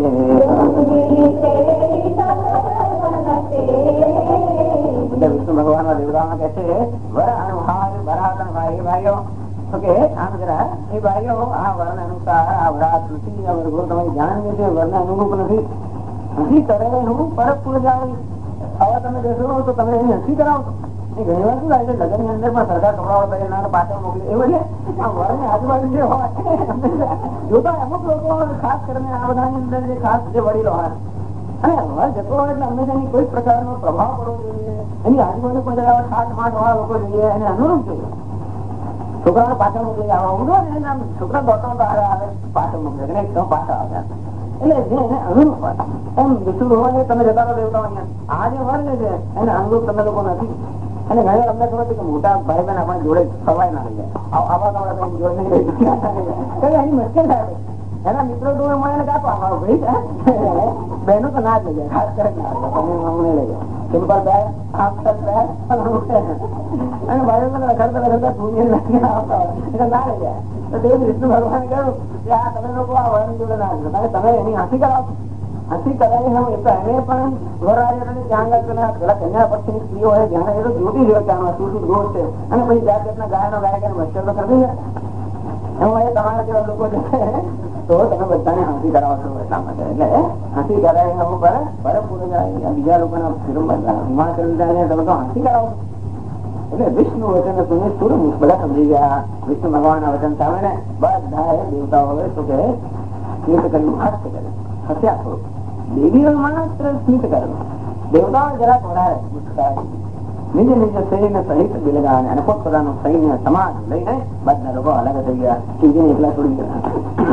विष्णु भगवान देवता कहते वर अनुहार वरातन भाई भाइयों ओके આમ જરા એ ભાઈઓ આ વર્ણ અનુસાર આ વરાત નથી આ વર્ગો તમે જાણીએ છે વર્ણ અનુરૂપ નથી હસી કરે હું પરત પૂર જાય હવે તમે દેશો તો તમે એની હસી કરાવો ઘણી વાર શું થાય છે લગ્ન ની અંદર પણ સરકાર કપડાઓ પહેરીને પાછળ મોકલે એવું એટલે આ વર્ણ આજુબાજુ જે હોય જોતા અમુક લોકો ખાસ કરીને આ બધાની અંદર જે ખાસ જે વડીલો હોય અને વર જતો હોય એટલે હંમેશા એની કોઈ પ્રકારનો પ્રભાવ પડવો જોઈએ એની આજુબાજુ કોઈ ઠાઠ માઠ વાળા લોકો જોઈએ એને અનુરૂપ જોઈએ છોકરાને પાછળ મોકલી આવા ઊંધો ને છોકરા દોડતો આવે પાછળ મોકલે એકદમ પાછળ આવ્યા એટલે જે એને અનુરૂપ હોય એમ વિષ્ણુ ભગવાન તમે જતા રહો દેવતા અહીંયા આ જે વર્ગ છે એને અનુરૂપ તમે લોકો નથી અને ઘણી અમને ખબર છે કે મોટા ભાઈ બહેન આપણે જોડે ફરવાય ના લઈ જાય આવા તમારા જોડે નહીં એની મુશ્કેલ થાય એના મિત્રો તો મને કાપો અમારો ભાઈ બહેનો તો ના જ લઈ જાય ખાસ કરીને અમને લઈ જાય સિમ્પલ બેગ આફ્ટર બેગ અને ભાઈઓ મને રખડતા રખડતા ભૂમિ આવતા હોય એટલે ના લઈ જાય તો તે વિષ્ણુ ભગવાને કહ્યું કે આ તમે લોકો આ વર્ણ જોડે ના જશો તમે એની હસી કરાવો હસી કરાવી હું એ તો એને પણ વરરાજાને ધ્યાન રાખજો પેલા કન્યા પક્ષની સ્ત્રીઓ હોય ધ્યાન એ તો જોતી જ હોય કે આમાં શું શું દોષ છે અને પછી જાત જાતના ગાયનો ગાયક મચ્છર તો કરી દે એમાં એ તમારા જેવા લોકો છે તો તમે બધાને હસી કરાવો છો એટલા માટે એટલે હસી કરાવી હું બરફ પૂરો જાય બીજા લોકોના હિમાચલ તમે તો હસી કરાવો એટલે વિષ્ણુ વચન સુને સુર બધા સમજી ગયા વિષ્ણુ ભગવાન ના વચન સામે બધા દેવતાઓ હવે શું કહે સ્મિત કરી હાસ્ય કરે હસ્યા થોડું દેવીઓ માત્ર સ્મિત કરે દેવતાઓ જરાક વધારે નિજ નિજ સૈન્ય સહિત બિલગાને અને પોતપોતાનું સૈન્ય સમાજ લઈને બધા લોકો અલગ થઈ ગયા શિવજીને એકલા છોડી ગયા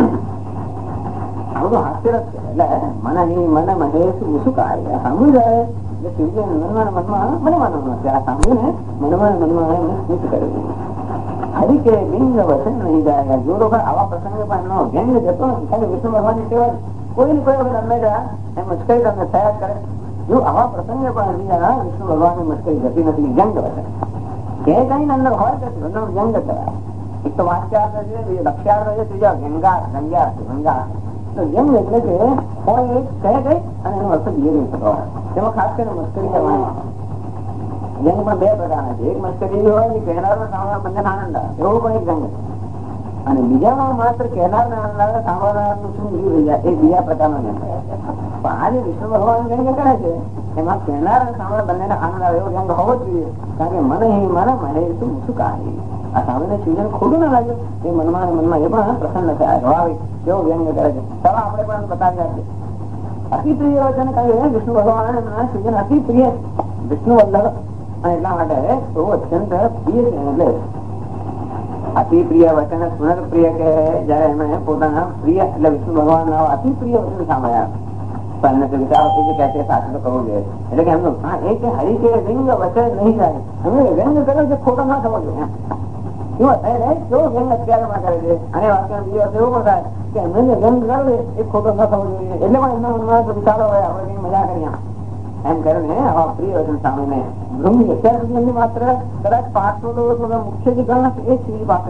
આ બધું હાસ્યરસ છે એટલે મને મને મહેશ મુસુકાય સાંભળ્યું જાય એટલે શિવજી મનમાં મનમાં ત્યારે સાંભળીને મનમાં એમને સ્મિત કર્યું હરિ કે બિંગ વચન નહીં જાય જો લોકો આવા પ્રસંગે પણ એમનો વ્યંગ જતો નથી ખાલી વિષ્ણુ ભગવાનની સેવા કોઈ કોઈ વખત અમે એમ મસ્કરી તમને થયા કરે જો આવા પ્રસંગે પણ વિષ્ણુ ભગવાનની મસ્કરી જતી નથી વ્યંગ વચન કઈ અંદર હોય તો વ્યંગ કરાય. એક તો વાક્યાર્થ છે, લક્ષ્યાર્થ છે, ત્રીજા વ્યંગાર્થ, વ્યંગ્યાર્થ, વ્યંગાર્થ. તો વ્યંગ એટલે કે કોઈ એક કહે કઈ અને એનો અર્થ બીજો નહીં થતો હોય. તેમાં ખાસ કરીને મસ્કરી કરવાની. વ્યંગ પણ બે પ્રકારના છે. એક મસ્કરી હોય કે કહેનાર સાંભળવા બંને આનંદ આવે, એવું પણ એક વ્યંગ છે. અને બીજામાં માત્ર કહેનાર ને આનંદ આવે, સાંભળનારનું શું બીજું રહી જાય, એ બીજા પ્રકારનો વ્યંગ. પણ આ જે વિષ્ણુ ભગવાન વ્યંગ કરે છે એમાં કહેનાર અને સાંભળ બંને આનંદ આવે એવો વ્યંગ હોવો જ જોઈએ. કારણ કે મને મને શું શું કાર્ય આ સામેને સૂર્યને ખોટું ના લાગ્યું એ મનમાં એ પણ પ્રસન્ન થાય, સ્વાભાવિક કેવો વ્યંગ કરે છે. ચાલો આપણે પણ બતાવી આપીએ. અતિ પ્રિય વચન કહ્યું વિષ્ણુ ભગવાન સૂર્યન અતિ પ્રિય વિષ્ણુ વલ્લભ, અને એટલા માટે બહુ અત્યંત પ્રિય છે. એટલે અતિ પ્રિય વચન સુનક પ્રિય કે જયારે એમણે પોતાના પ્રિય એટલે વિષ્ણુ ભગવાન અતિ પ્રિય વચન સાંભળ્યા પણ વિચારો કે સાચું તો કરવું જોઈએ. એટલે કે એમનું હરી કે વ્યંગ વચન નહીં જાય, એમને વ્યંગ કરે છે ખોટો ના થવો જોઈએ. કેવો વ્યંગ અત્યારમાં કરે છે. અને વાક્ય બીજો એવું પણ થાય કે એમને વ્યંગ કરે એ ખોટો ન થવો જોઈએ. એટલે પણ એમના મનમાં વિચારો હોય આપણે કઈ મજા કરીએ એમ કરીને આવા પ્રિય વચન સામે ભૃંગી અત્યાર સુધી એમની માત્ર કદાચ 500 મુખ્ય જે ગણ એ શ્રી પાસે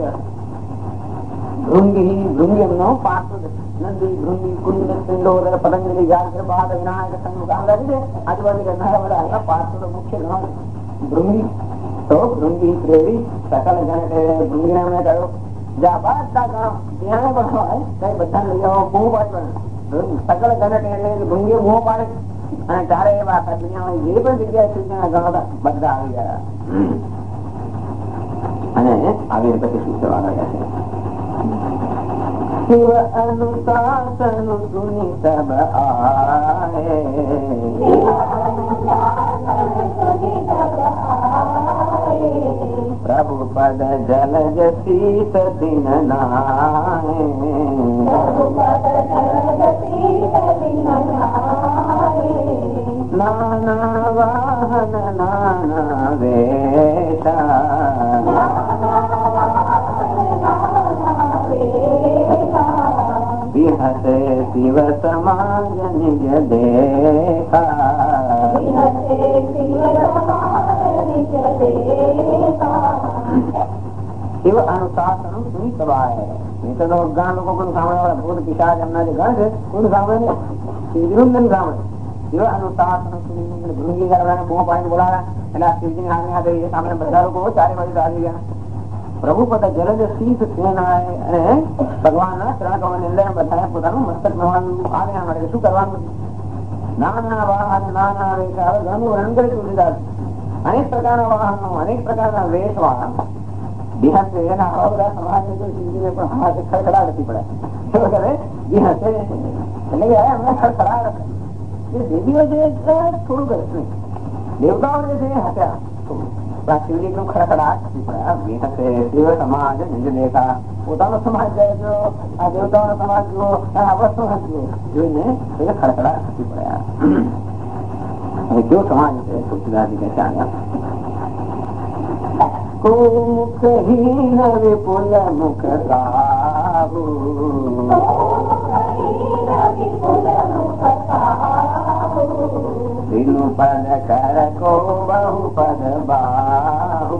ભૃંગી એમનો 500 નંદી ભૃંગી કુંડ પિંડોદર પતંજલિ ગાર્ગ બાદ વિનાયક સંઘ આજુબાજુ કરનારા બધા 500 મુખ્ય ગણ ભૃંગી. તો ભૃંગી પ્રેરી સકલ જન ભૃંગી એમણે કહ્યું જ્યાં બધા ગણ ત્યાં પણ હોય કઈ બધા લઈ આવો બહુ પાડી સકલ જન ભૃંગી મોહ પાડે અને ત્યારે એ વાત દુનિયામાં જે પણ જગ્યાએ સૂચના ગણો બધા આવી ગયા. અને આવી પછી શું થવા લાગ્યા છે? શિવ અનુશાસન સુની સબ આએ પ્રભુ પદ જલજ શીત દિન નાય નાના વાહન નાના વેશા વિહસે શિવ સમાજ નિજ દેખા શિવ અનુશાસન સુની સભાએ. નહીં તો ઘણા લોકો પણ સાંભળે વાળા ભૂત પિશાચ એમના જે ગણ છે કોઈ સાંભળે નહીં, શિવજીનું સાંભળે. શિવ અનુશાસન સુની ભૃંગી કરવાને મોહ પાણી બોલાવ્યા એટલે આ શિવજી સામે આવી સામે બધા લોકો ચારે બાજુ આવી ગયા. પ્રભુ પદ જલજ શીત સેનાએ અને ભગવાનના ત્રણ કમળની અંદર બધાએ પોતાનું મસ્તક નવાનું આવ્યા માટે શું કરવાનું? નાના વાહન નાના વેશ. હવે ઘણું વર્ણન કરે તુલસીદાસ અનેક પ્રકારના વાહનો અનેક પ્રકારના વેશ વાળા બિહાર છે. એના આવા બધા સમાજને જો શિવજીને પણ હાથ ખડખડાટ હતી પડે શું કરે બિહાર છે એટલે કે એમને ખડખડાટ જે દેવીઓ છે થોડું કરે દેવતાઓ જે છે હત્યા શિવજી નું ખડખડાટ શિવ સમાજ નિજ દેખા. પોતાનો સમાજ જાય જો આ દેવતાઓનો સમાજ જુઓ આ વસ્તુ જુઓ જોઈને એને ખડખડાટ થતી પડ્યા. હવે કેવો સમાજ છે તુલસીદાસજી કહે છે મુખહીન વિપુલ મુખ કાહુ દિનુ પદ કર કો બહુ પદ બાહુ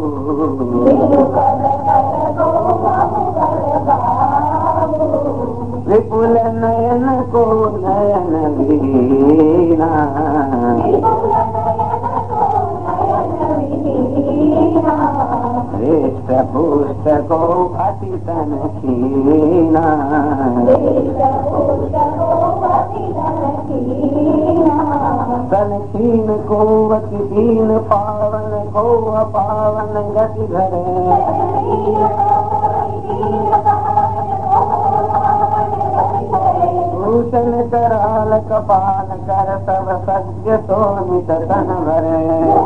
વિપુલ નયન કો નયન વીના શ્રેષ્ઠ પુષ્ટ કો અતિ તન ખીના તન ખીન કો અતિ દીન પાવન કો અપાવન ગતિ ધરે ભૂષણ કરાલ કપાલ કર સબ સજ્જ સોનિત તન ભરે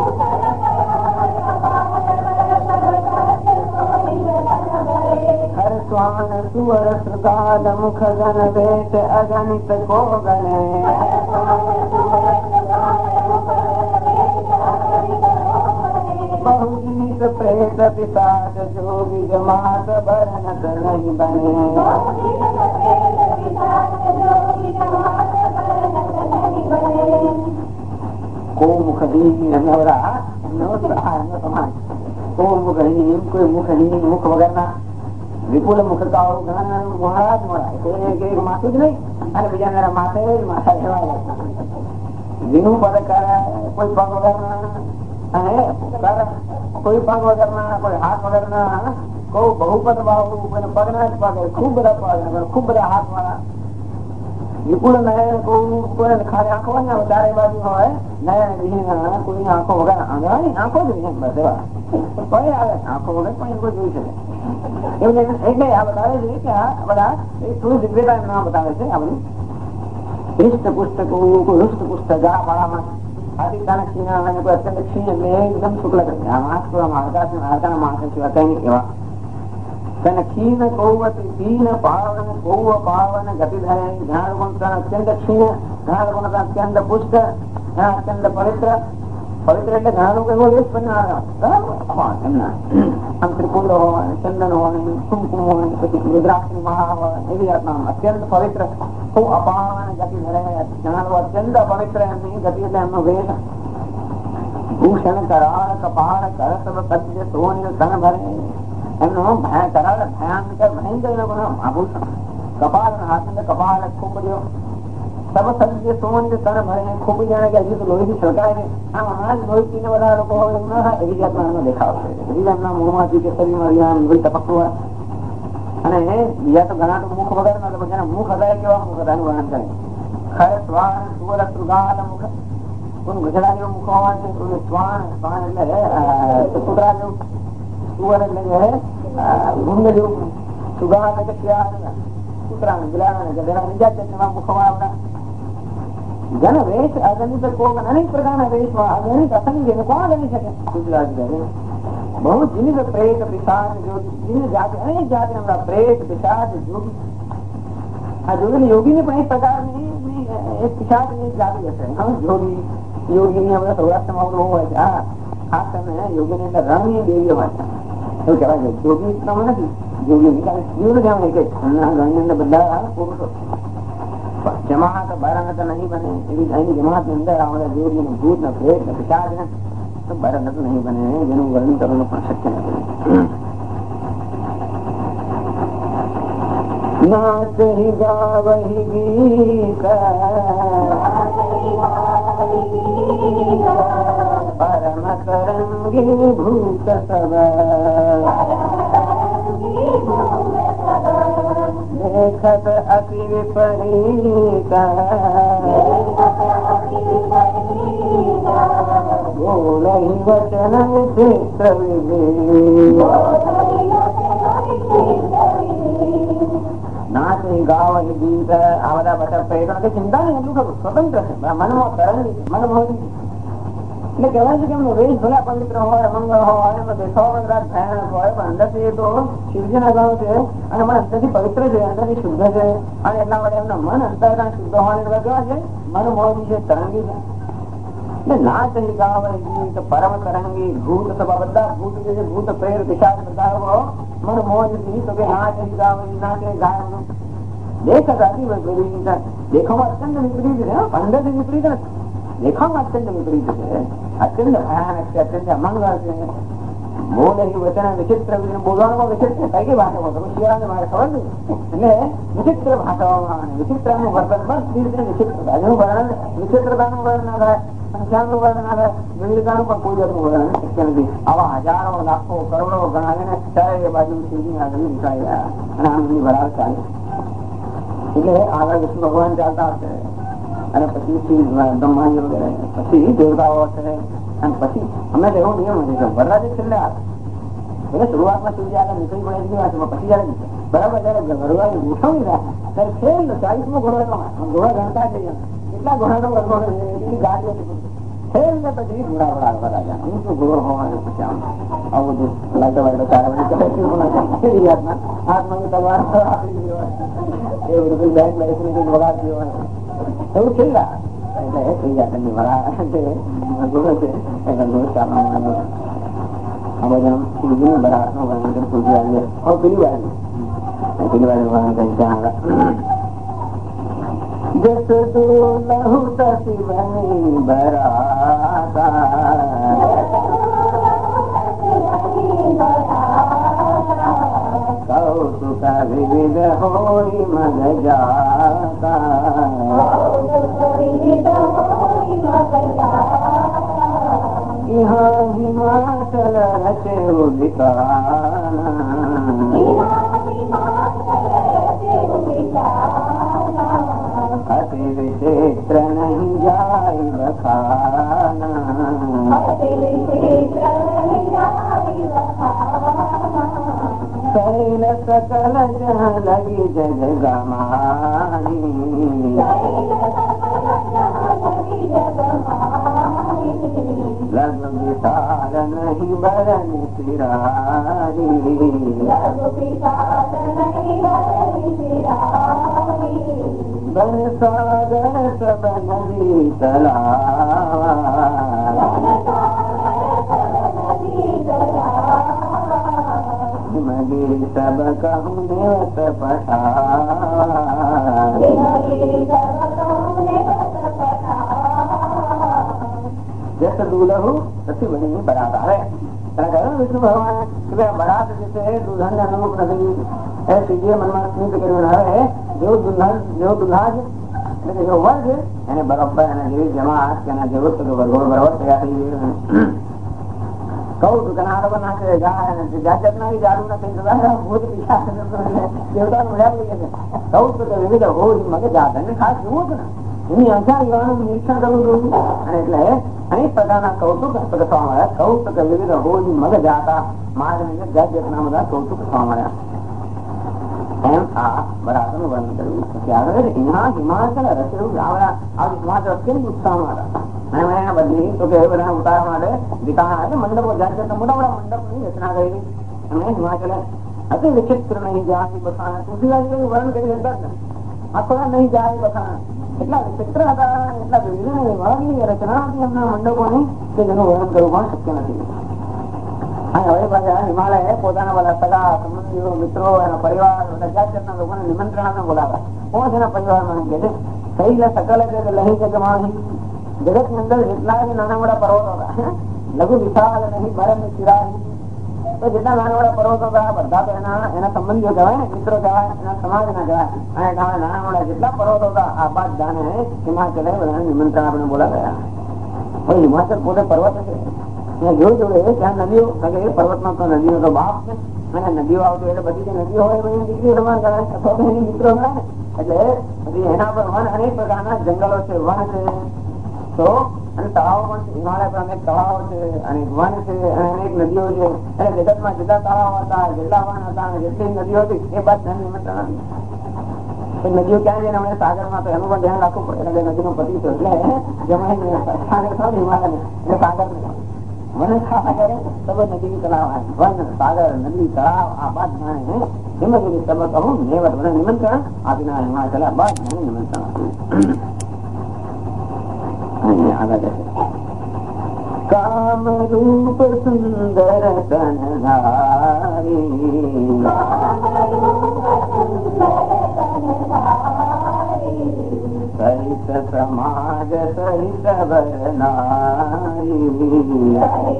હર સ્વાન સુવર સુગાલ મુખ ગન વેશ અગણિત કો ગણે बहुजीत प्रेत पिशाच जोगी जमात बरनत नहीं बने को मुख दी नवरा नव समाज કોઈ મુખહીન, કોઈ મુખહીન, મુખ વગરના વિપુલ મુખ કાળો ઘણા મોડા જ મોડા, એક માથું જ નહીં અને બીજા માથે જ માથા રહેવા વિનું પદ કરે, કોઈ પગ વગરના અને કોઈ પગ વગરના, કોઈ હાથ વગરના, કોઈ બહુપદ વાળું, કોઈ પગ ના જ પગ, ખૂબ બધા પગ, ખૂબ બધા હાથ વાળા વિપુલ નયન, કોઈ ખાલી આંખો ના ચારે બાજુ હોય નયન વિહીન, કોઈ આંખો વગર આંખો જ વિહીન, બસ એવા કોઈ આવે આંખો વગર પણ કોઈ જોઈ શકે એટલે આ બતાવે છે કે આ બધા થોડું દિગ્વિજય નામ બતાવે છે. આ બધું હિષ્ટ પુસ્તકો, કોઈ હૃષ્ટ પુસ્તક ગળા પાળામાં આદિત્યાના ક્ષીણ અને કોઈ અત્યંત ક્ષીણ એટલે એકદમ શુક્લ કરે. આ માણસ હાડકાના માણસો સિવાય કઈ નહીં એવા ક્ષીણ કૌવતી પીન પાવન કૌવ પાવન ગતિ ધરે. ઘણા લોકો અત્યંત ક્ષીણ, ઘણા લોકો અત્યંત પુષ્ટ, ઘણા અત્યંત પવિત્ર. પવિત્ર એટલે ઘણા લોકો એવો લેશ પણ એમના આમ ત્રિકુંડ હોય, ચંદન હોય, કુમકુમ હોય, પછી રુદ્રાક્ષની મહા હોય, એવી જાતના અત્યંત પવિત્ર, ખૂબ અપાવન ગતિ ધરે. ઘણા લોકો અત્યંત પવિત્ર એમની ગતિ એટલે એમનો વેશ ભૂષણ કરાળ કપાળ કરતબ કચ્ય સોન તન ભરે. એમનો કરાળ ભયંકર ભયંકર લોકોનો આભૂષણ કપાળ હાથ કપાળ ખૂબ બધો સબ સજ્જ સોન તન ભરે. ખૂબ જાણે કે હજી તો લોહીથી છલકાય છે. આમ હમણાં જ લોહી પીને બધા લોકો એવી જાતના એમનો દેખાવ છે. બીજા એમના મોંમાંથી કે શરીરમાં લોહી ટપકતું હોય. અને બીજા તો ઘણા તો મુખ વગર ના બધા મુખ હતા કેવા મુખ હતા એનું વર્ણન કરે. ખરે સ્વાન સુવર સુગાલ મુખ, કોઈ ગધડા જેવો મુખ હોવા છે, કોઈ શ્વાન, શ્વાન એટલે કૂતરા જેવું, સુવર એટલે ગુંડ જેવું, સુગા એટલે કૂતરા બિલાડા ગધેડા બીજા જાતના મુખ વાળા જન વેશ અગણિત અનેક પ્રકારના વેશમાં અગણિત અસંખ્ય કોણ ગણી શકે. ગુજરાત બહુ જીનિત પ્રેત પિશાચ જોગી જાતિ અનેક જાતિ પ્રેત પિશાચ જોગી. આ જોગી યોગી પણ એક પ્રકારની એક પિશાચ ની જાતિ હશે. જોગી યોગી ની આપણે સૌરાષ્ટ્રમાં બહુ હોય છે. હા ખાસ કરીને યોગી ની અંદર રણની દેવીઓ હોય છે એવું કહેવાય છે. જોગી નથી જોગી સ્ત્રીઓ જવાનું કે રણની અંદર બધા પુરુષો. જમાત બારાનત નહીં બને એવી એની જમાત ની અંદર આવડે જોગી ને ભૂત ને પ્રેત ને પિશાચ ને બારાનત નહીં બને, જેનું વર્ણન કરવાનું પણ શક્ય નથી. નાચહી ગાવહી ગીત પરમ તરંગી ભૂત સબ દેખત અતિ વિપરીત બોલહી વચન વિચિત્ર વિધિ. નાચ ગાવ ગીત આ બધા બધા પ્રેરણા ચિંતા નહીં, એટલું ખરું સ્વતંત્ર છે, મનમાં તરંગી છે, મનમોહની. એટલે કહેવાય છે કે એમનો વેશ ભલા પવિત્ર હોય, મંગળ હોય, એમનો દેખાવ ભયાનક હોય, પણ અંદરથી તો શિવજીના ગણો છે અને મન અંદરથી પવિત્ર છે, અંદરથી શુદ્ધ છે. અને એટલા માટે એમના મન અંતર શુદ્ધ હોવાની કેવા છે, મનમોહની છે, તરંગી છે. એટલે નાચ ગાવ ગીત પરમ તરંગી ભૂત સભા બધા ભૂત જે છે, ભૂત પ્રેર પિશાચ બધા મનમોહની તો કે નાચ ગાવ નાચે ગાય દેખ દેખામાં અત્યંત વિપરીત છે, અંદરથી વિપરીત નથી, દેખામાં અત્યંત વિપરીત છે, અત્યંત ભયાનક છે, અત્યંત અમંગળ છે. બોલે વચન વિચિત્ર બોલવાનું વિચિત્ર કઈ કઈ ભાષામાં તમે શિયાળાને મારે ખબર નહીં એટલે વિચિત્ર ભાષાઓમાં વિચિત્ર નું વર્તન બસ વિચિત્રતા જેનું વર્ણન વિચિત્રતાનું વર્ણન ના થાય, સંખ્યાનું વર્ણન ના થાય, વિવિધતાનું પણ કોઈ જાતનું વર્ણન શક્ય નથી. આવા હજારો લાખો કરોડો ગણાવીને ચારે બાજુ શિવજી આગળ નીકળી ગયા અને આનંદની ભરાવ ચાલે. એટલે આગળ વિષ્ણુ ભગવાન ચાલતા હશે અને પછી બ્રહ્માજી વગેરે પછી દેવતાઓ હશે અને પછી અમે તો એવો નિયમ નથી વરરાજે છેલ્લે આવે એટલે શરૂઆતમાં શિવજી આગળ નીકળી પડે એની વાત પછી જયારે બરાબર જયારે ઘરવાળી ગોઠવણી થાય ત્યારે છેલ્લે 40મો ઘોડો ઘોડા ગણતા જઈએ એટલા ઘોડાનો વર્ગો એટલી ગાડીઓ છેલ્લે પછી ઘોડા વડા રાજા ઊંચો ઘોડો હોય પછી આમ આવું બધું લાગતા વાગતા ચાર વાગે હાથમાં તમારે એવું બધું બેંક લાઈફ વગાડતી હોય એવું છેલ્લા એટલે થઈ જાય ઘોડો છે આ બધા શિવજી બરાબર નો વર્ણન પૂછી આવીએ પેલી વાર વર્ણન કરી જસ તું લહુ શિવની બરાતા कौतुक विविध होई मग जाता यहाँ हिमाचल रचे उदिताना अति विचित्र नहीं जाय बखाना शैल सकल जहाँ लगी जग गमानी लग विशाल नहीं बरन सिरारी बन सागर सब नदी तलाव मगे सब कहूँ देवत पठार जैसे दूल्हू सती बनी बरात है विष्णु भगवान बरात जैसे दुल्हन अनुरूप नगरी ऐसे ये મનમાં સ્મિત કર્યું હવે જો દુલ્હા એટલે જો વર્ગ એને બરોબર એના જેવી જમાત કે એના જેવું તો બરોબર તૈયાર થઈ ગયું કહું તું કે નારો નાખે જાત જાતના જાડુ નથી ભૂત દેવતા નું મજા લઈ કહું તો કે વિવિધ હોય મગે જાત અને ખાસ જોવું હતું ને એની આશા યુવાનું નિરીક્ષણ કરવું જોયું અને એટલે અનેક પ્રકારના કૌતુક થવા મળ્યા કૌતુક વિવિધ હોય મગ જાતા મારે જાત જાતના બધા કૌતુક થવા મળ્યા એમ આ બરાબરનું વર્ણન કર્યું ત્યારે અહીંયા હિમાચલ રચેલું હિમાચલ કેમ ઉત્સાહમાં હતા અને મેં એના બદલી તો કે બધા ઉતારવા માટે દીકાણા એટલે મંડપો જાત જાતના મોટા મોટા મંડપની રચના કરી એમણે હિમાચલ અતિ વિચિત્ર નહીં જાય બખાણા તુલસીદાસ વર્ણન કરી શકતા જ આખો નહીં જાય બખાણા એટલા વિચિત્ર હતા એટલા વિવિધ વિભાગની રચના હતી એમના મંડપોની કે જેનું વર્ણન કરવું પણ શક્ય નથી હવે પાછા હિમાલય પોતાના બધા સગા સંબંધીઓ મિત્રો એનો પરિવાર બધા જાત જાતના લોકોને નિમંત્રણ આપીને બોલાવે કોણ છે એના પરિવારમાં કે છે શૈલ સકલ લહી જગમાહી જગત ની અંદર જેટલા નાના મોટા પર્વતો હતા લઘુ વિશાલ નહીં બરમ ચિરાહી તો જેટલા નાના મોટા પર્વતો હતા બધા તો એના સંબંધીઓ કહેવાય ને મિત્રો કહેવાય એના સમાજ ના કહેવાય અને નાના મોટા જેટલા પર્વતો હતા આ બાદ જાણે હિમાચલ બધાને નિમંત્રણ આપણે બોલાવ્યા હવે હિમાચલ પોતે પર્વત છે જોયું જોડે ત્યાં નદીઓ પર્વતમાં તો નદીઓ તો બાપ છે અને નદીઓ આવતી એટલે બધી જે નદીઓ હોય દીકરીઓ સમાન ગણાય અથવા તો એની મિત્રો ગણાય એટલે બધી એના પર વન અનેક પ્રકારના જંગલો છે વન છે તો અને તળાવો પણ છે હિમાલય પર અનેક તળાવો છે અને વન છે અને અનેક નદીઓ છે એટલે જગતમાં જેટલા તળાવો હતા જેટલા વન હતા અને જેટલી નદીઓ હતી એ બાદ ધ્યાન નિમંત્રણ નથી નદીઓ ક્યાં જઈને હમણાં સાગરમાં તો એનું પણ ધ્યાન રાખવું પડે એટલે નદીનો પતિ છે એટલે જમાઈ સાગર થયો હિમાલય એટલે સાગર વન સાગર સબ નદી તળાવ વન સાગર નદી તળાવ આ બાદ જાણે હિમગીરી સબ કહું નેવત મને નિમંત્રણ આપીને હિમાચલ બાદ જાણે નિમંત્રણ આપ્યું આગળ જશે કામ રૂપ સુંદર તનધારી સહિત સમાજ સહિત વરનારી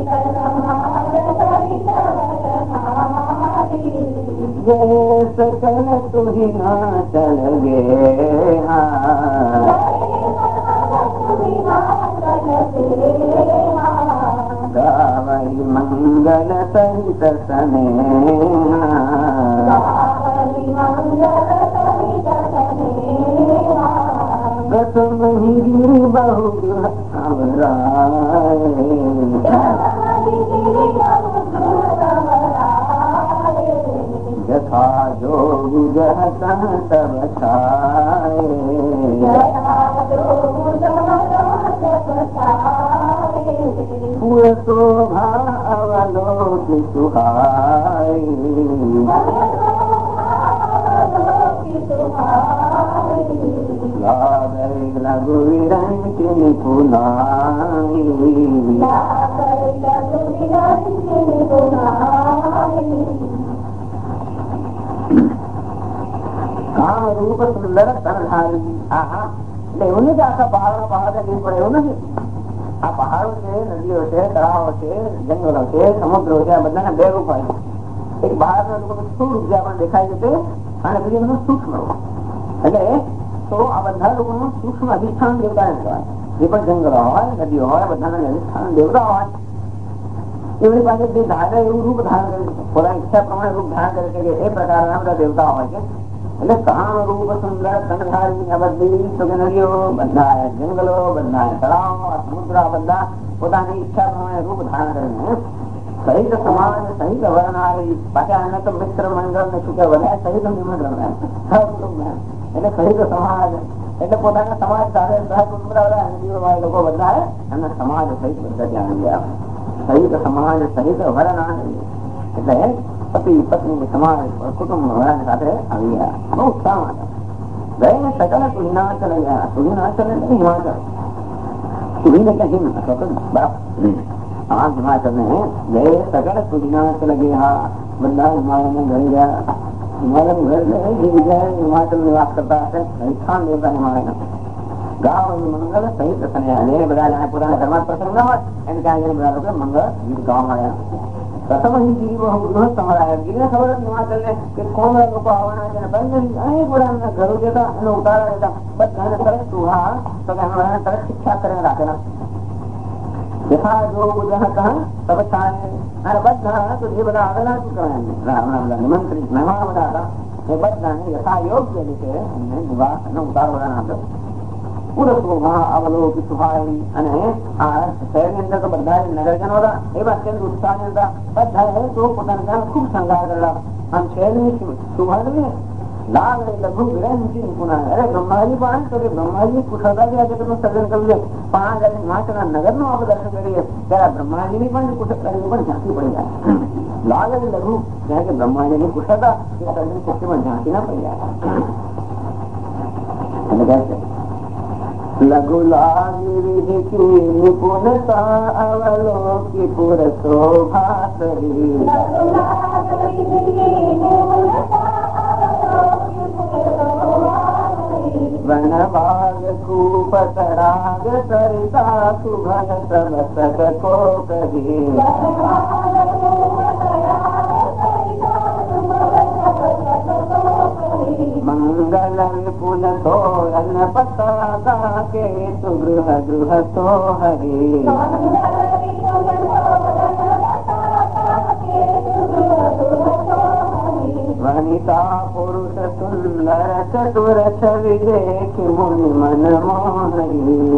જે સકલ તુહી ના ચલ ગે ગાવઈ મંગલ સહિત સ્નેહ રસમ હિરી બહુ યથા જોગ જહતા તબ છાય શોભા અવલોકી સુહાય લઘુ વિરંચિ નિપુનાય કામ રૂપ સુંદર તનધારી એટલે એવું નથી આખા પહાડ પડે એવું નથી આ પહાડો છે, નદીઓ છે, તળાવો છે, જંગલો છે, સમુદ્રો છે, આ બધાના બે રૂપ હોય. એક બહારના લોકોનું સ્થૂળ રૂપ જે આપણને દેખાય છે અને બીજું બધું સૂક્ષ્મ રૂપ. એટલે તો આ બધા લોકોનું સૂક્ષ્મ અધિષ્ઠાન દેવતાને કહેવાય. જે પણ જંગલો હોય, નદીઓ હોય, બધાના અધિષ્ઠાન દેવતા હોય. એમની પાસે જે ધારે એવું રૂપ ધારણ કરે છે, પોતાની ઈચ્છા પ્રમાણે રૂપ ધારણ કરે છે કે એ પ્રકારના બધા દેવતા હોય છે. એટલે કામ રૂપ સુંદર કંઠધારી આ બધી નદીઓ, બધા જંગલો, બધા તળાવો, સમુદ્ર બધા પોતાની ઈચ્છા પ્રમાણે રૂપ ધારણ કરીને સહિત સમાજ સહિત વર્ણારી પાછા એને તો મિત્ર મંડળ ને શું કહેવાય સહિત નિમંત્રણ એટલે સહિત સમાજ એટલે પોતાના સમાજ સાથે સહકુટુંબ લોકો બધા એમના સમાજ સહિત બધા ત્યાં ગયા. સહિત સમાજ સહિત વર્ણારી એટલે પતિ પત્ની સમાજ કુટુંબ વરણ સાથે આવી ગયા. બહુ ઉત્સાહ હતા. ગયે સકલ સુહિનાચલ ગયા. સુહિનાચલ એટલે હિમાચલ. સુહિન એટલે હિમ બરફ. આ હિમાચલ ને ગયે સકલ સુહિનાચલ ગયા. બધા હિમાલય ને ઘરે ગયા. હિમાલય ઘર જે જગ્યાએ હિમાચલ નિવાસ કરતા હશે સ્થાન દેવતા હિમાલય ગાવ મંગલ સહિત બધા પોતાના ઘરમાં પ્રસંગ ના હોય એને ત્યાં બધા લોકો મંગળ ગીત ગાવા મળ્યા. પ્રથમ અહીં ગીરી બહુ ગૃહ સંભળાય. ગીરીને ખબર જ હિમાચલ ને કે કોણ લોકો આવવાના છે અનેક બધા ઘરો જતા એને ઉતારા દેતા બધાને તરત સુહા તો કે એમને તરત શિક્ષા કરીને રાખેલા. યથા જો બધા હતા તબ થાય અને બધા તો જે બધા આવેલા શું કરે નિમંત્રિત મહેમાન બધા હતા એ બધાને યથા યોગ્ય રીતે એમને નિવાસ અને ઉતારો બધાને આપ્યો. પુરસ્કોમાં અવલોકી સુહાઈ અને આ શહેરની અંદર તો બધા નગરજનો હતા એ અત્યંત ઉત્સાહની હતા. બધા તો પોતાના ત્યાં ખૂબ શણગાર કરેલા. આમ શહેરની સુભાને લાલ લઘુ વિરંજી નિપુણા. અરે બ્રહ્માજી પણ તો બ્રહ્માજી કુશળતાથી આ જગતનું સર્જન કર્યું છે. પણ આ જયારે હિમાચલના નગરનું આપણે દર્શન કરીએ ત્યારે બ્રહ્માજીની પણ કુશળતાની પણ ઝાંકી પડી જાય. લાલ અને લઘુ કારણ કે બ્રહ્માજીની કુશળતા એ સર્જન શક્તિ પણ ઝાંકી ના પડી જાય. અને કહે છે લઘુ લાગી નિપુણતા અવલોકી પુર શોભાસરી વન ભાગ કૂપ તડાગ સરિતા સુઘન સમસક કો કહી મંગલ વિપુલ તોરણ પતાકા કે તુ ગૃહ ગૃહ તો હરી વનિતા પુરુષ સુંદર ચતુર છવિ દેખી મુનિ મન મોહરી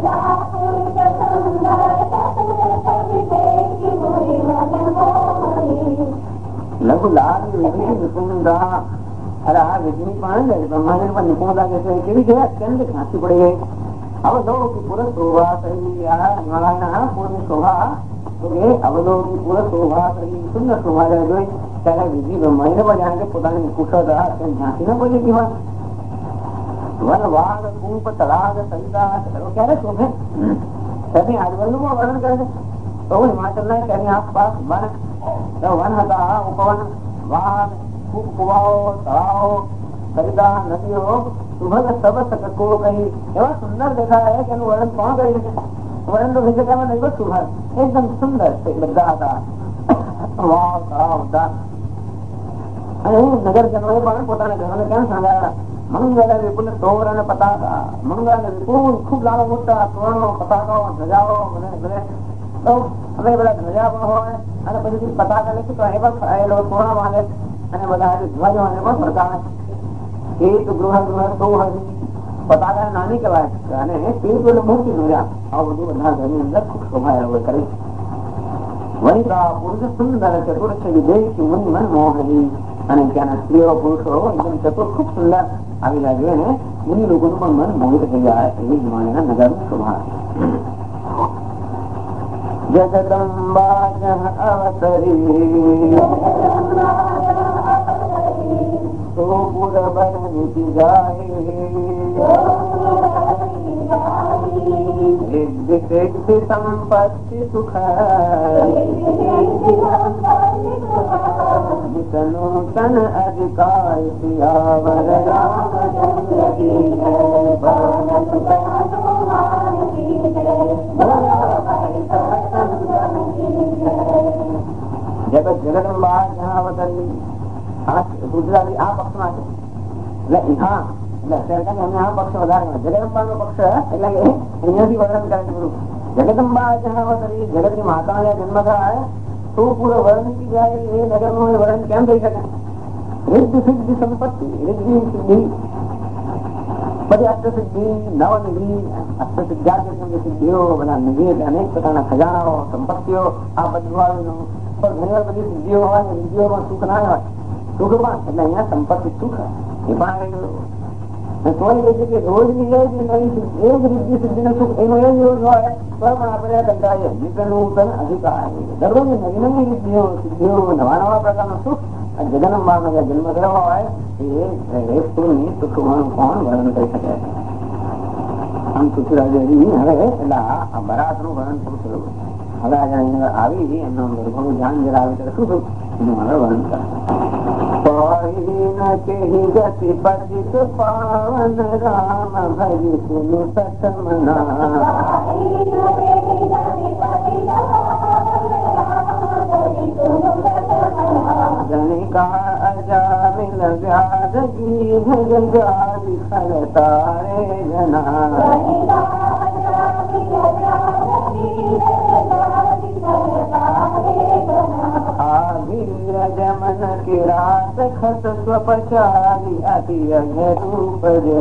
લઘુ લાલ વિધિ નિપુણતા. અરે આ વિધિની પણ બ્રહ્માજી પણ નિપુણતા કે છે કેવી છે અત્યંત ઝાંસી પડી ગઈ. અવલોકી પુર શોભા સહી આ હિમાલયના પૂરની શોભા તો કે અવલોકી પુર શોભા સહી સુંદર શોભા જોઈ ત્યારે વિધિ બ્રહ્માજીને પણ જાણે કે પોતાની કુશળતા અત્યંત ઝાંસી ના પડી ગઈ હોય. વન વાઘ કૂપ તળાગ સરિતા ક્યારે શોભે તેની આજુબાજુનું પણ વર્ણન કરે છે. તો હિમાચલના તેની આસપાસ વન હતા, ઉપવન, વાઘ, ખૂબ કુવાઓ, તળાવો, સરિતા, નદીઓ, સુભગ સબસક કો કહી એવા સુંદર દેખાય કે એનું વર્ણન કોણ કરી શકે? વર્ણન તો થઈ શકે એમાં નહીં. સુભગ એકદમ સુંદર બધા હતા. વાવ તળાવ હતા. અને નગરજનોએ પણ પોતાના ઘરોને ક્યાં શણગારેલા. મંગળ વિપુલ તોરણ પતાકા. મંગળ વિપુલ ખૂબ લાંબા મોટા તોરણો, પતાકાઓ, ધજાઓ તો અમે બધા ધજા પણ હોય અને પછી પતાકા લખી તો એ પણ તોરણ માંગે અને બધા ધ્વજો પણ પ્રકાશ. એક ગૃહ ગૃહ તો હરી પતાકા નાની કહેવાય અને પેલું મોટી ધ્વજા. આ બધું બધા ઘરની અંદર ખૂબ શોભાયેલું કરી. વનિતા પુરુષ સુંદર ચતુર છે વિદેશી મુનિ મન મોહની. અને ત્યાંના સ્ત્રીઓ પુરુષો એકદમ ચતુર ખૂબ સુંદર આવેલા જોઈને મુનિ લોકોનું પણ મન મોહિત થઈ જાય એવી હિમાલયના નગરની શોભા. જગદંબા અવતરી તો પુર બની જાય સંપત્તિ સુખ નૂતન અધિકાર સિયાવર રામચંદ્ર જગત જગદંબા જ્યાં અવતરી ગુજરાતી આ પક્ષમાં છે. એટલે હા એટલે અમે આ પક્ષ વધારે જગદંબા નો પક્ષ એટલે કે અહીંયાથી વર્ણન કરે છે બધું. જગદંબા જ્યાં અવતરી જગત ની માતા ને જન્મ થાય તો પૂરો વર્ણન કી જાય એ નગર નું વર્ણન કેમ થઈ શકે? રિદ્ધિ સિદ્ધિ સંપત્તિ રિદ્ધિ સિદ્ધિ બધી અષ્ટસિદ્ધિ નવનિધિ અષ્ટસિદ્ધાર્થ સિદ્ધિઓ બધા નિધિ એટલે અનેક પ્રકારના ખજાનાઓ સંપત્તિઓ આ બધું આવેલું. પણ ઘણી વાર બધી સિદ્ધિઓ હોય સિદ્ધિઓમાં સુખ ના હોય. સુખ પણ એટલે અહીંયા સંપત્તિ સુખ એ પણ આવી ગયું. કોઈ કહે છે કે રોજ ની એ જ રિદ્ધિ સિદ્ધિ નું સુખ એનો એ જ રોજ હોય તો પણ આપણે કંટાળીએ નૂતન અધિકાર દરરોજ નવી નવી સિદ્ધિઓ સિદ્ધિઓ નવા નવા પ્રકારનું સુખ જગદંબા નો જન્મ થયો હોય એ સુખ કોણ વર્ણન કરી શકે? આમ પૃથ્વીરાજ હવે એટલે આ બરાત નું વર્ણન પૂરું થયું. હવે આજે આવી એમનો ઘણું ધ્યાન જરા આવે ત્યારે શું થયું એનું હવે વર્ણન કરે. ગતિ પતિત પાવન રામ ભજી સુનું સતમના જનિકા અજામિલ વ્યાધગી ભગજારી ખરતારે જના જમન કિરાત ખત સ્વપચારી અતિ અઘરૂપ જે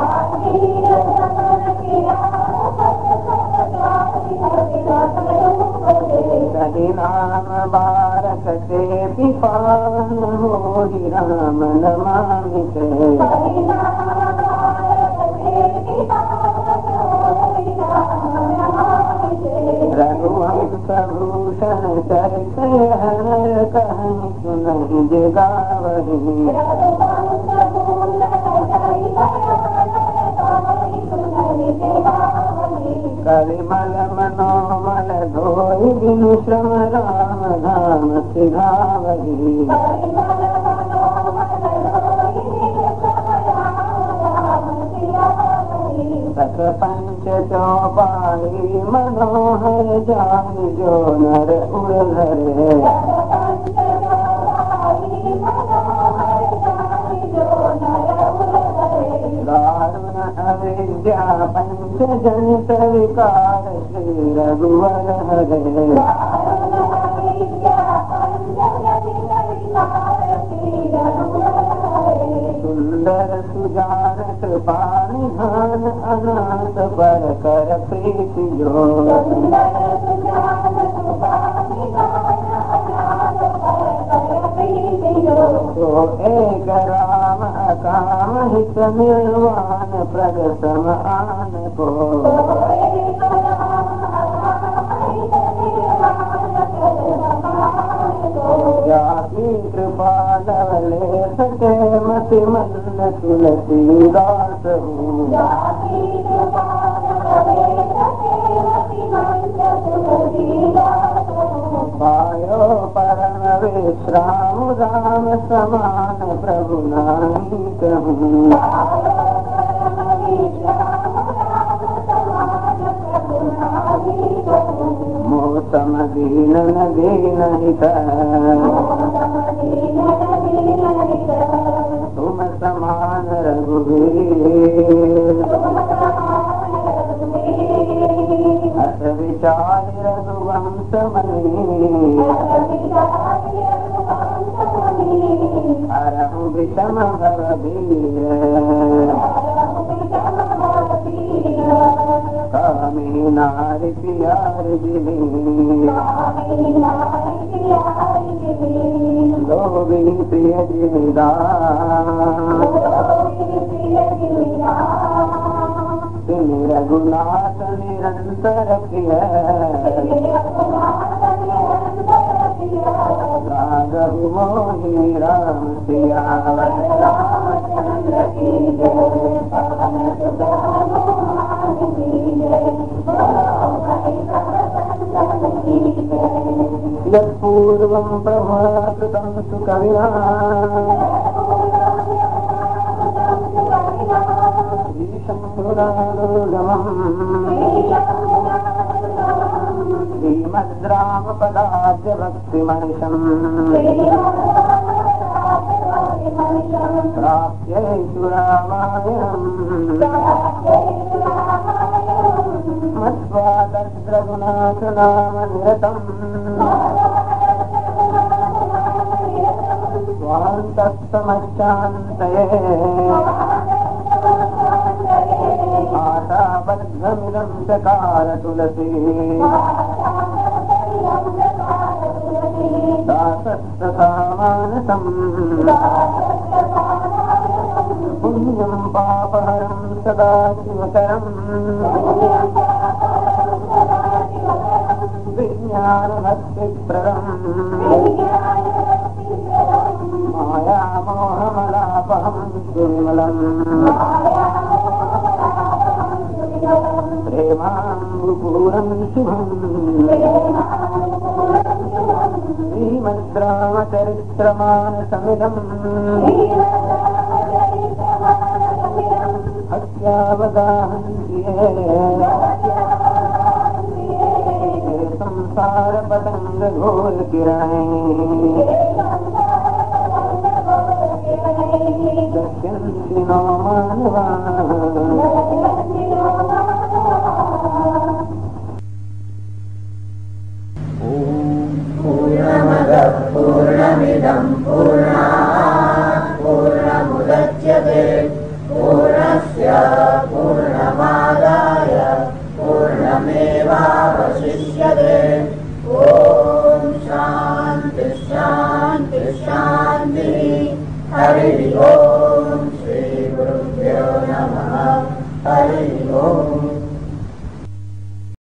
સદી નામ બારક તે પિપાવન હોરી રામ નમામિ તે રઘુવંશભૂષણ ચરિત હર કહી સુનહી જે ગાવહી કવિમલ મનોમલ ધોઈ બિનુ શ્રમ રામ ધામ સિધાવહી સત પંચ ચોપાળી મનોહર જાની જો નર ઉડધરે દારુણ અવિદ્યા પંચ જનિત વિકાર શ્રી રઘુવર હરે સુંદર સુજારત પાણી ધાન અનાથ પર કર પ્રીતિ જો તો એક રામ કામ હિત નિર્વાણ પ્રગ સમાન કો જાતિ કૃપા લવલે સકે મતિ મન તુલસીદાસ હું પાયો પરમ વિશ્રામ રામ સમાન પ્રભુ નાની કહું મોસમ દીન દીન હિત तुम समान रघुवीर हस विचार रघुवंश मनी हरहु विषम भवभीर कामी नारी प्यार जिली लोभी प्रिय जिला रघुनाथ निरंतर प्रिय राघव मोहि राम सिया यत्पूर्वं प्रभाकृतं सुकविना श्रीमद्रामपदाद्य भक्तिमनिशम् प्राप्येषु रामायणम् मत्स्वादद्रघुनाथनामनिरतम् स्वान्तस्तमश्चान्तये आशाबद्धमिदं चकार तुलसी दासस्तथा मानसम् पुण्यं पापहरं सदा शिवकरम् विज्ञानभक्तिप्रदम् मायामोहमलापहं सुविमलम् प्रेमाम्बुपूरं शुभम् श्रीमद्रामचरित्रमानसमिदम् हत्यावगाहन्ति ये संसारपतङ्गघोरकिरणे दश्यन्ति नो मानवाः पूर्णमदः पूर्णमिदं पूर्णात् पूर्णमुदच्यते पूर्णस्य पूर्णमादाय पूर्णमेवावशिष्यते ॐ शान्ति शान्ति शान्तिः हरिः ॐ श्रीगुरुभ्यो नमः हरिः ॐ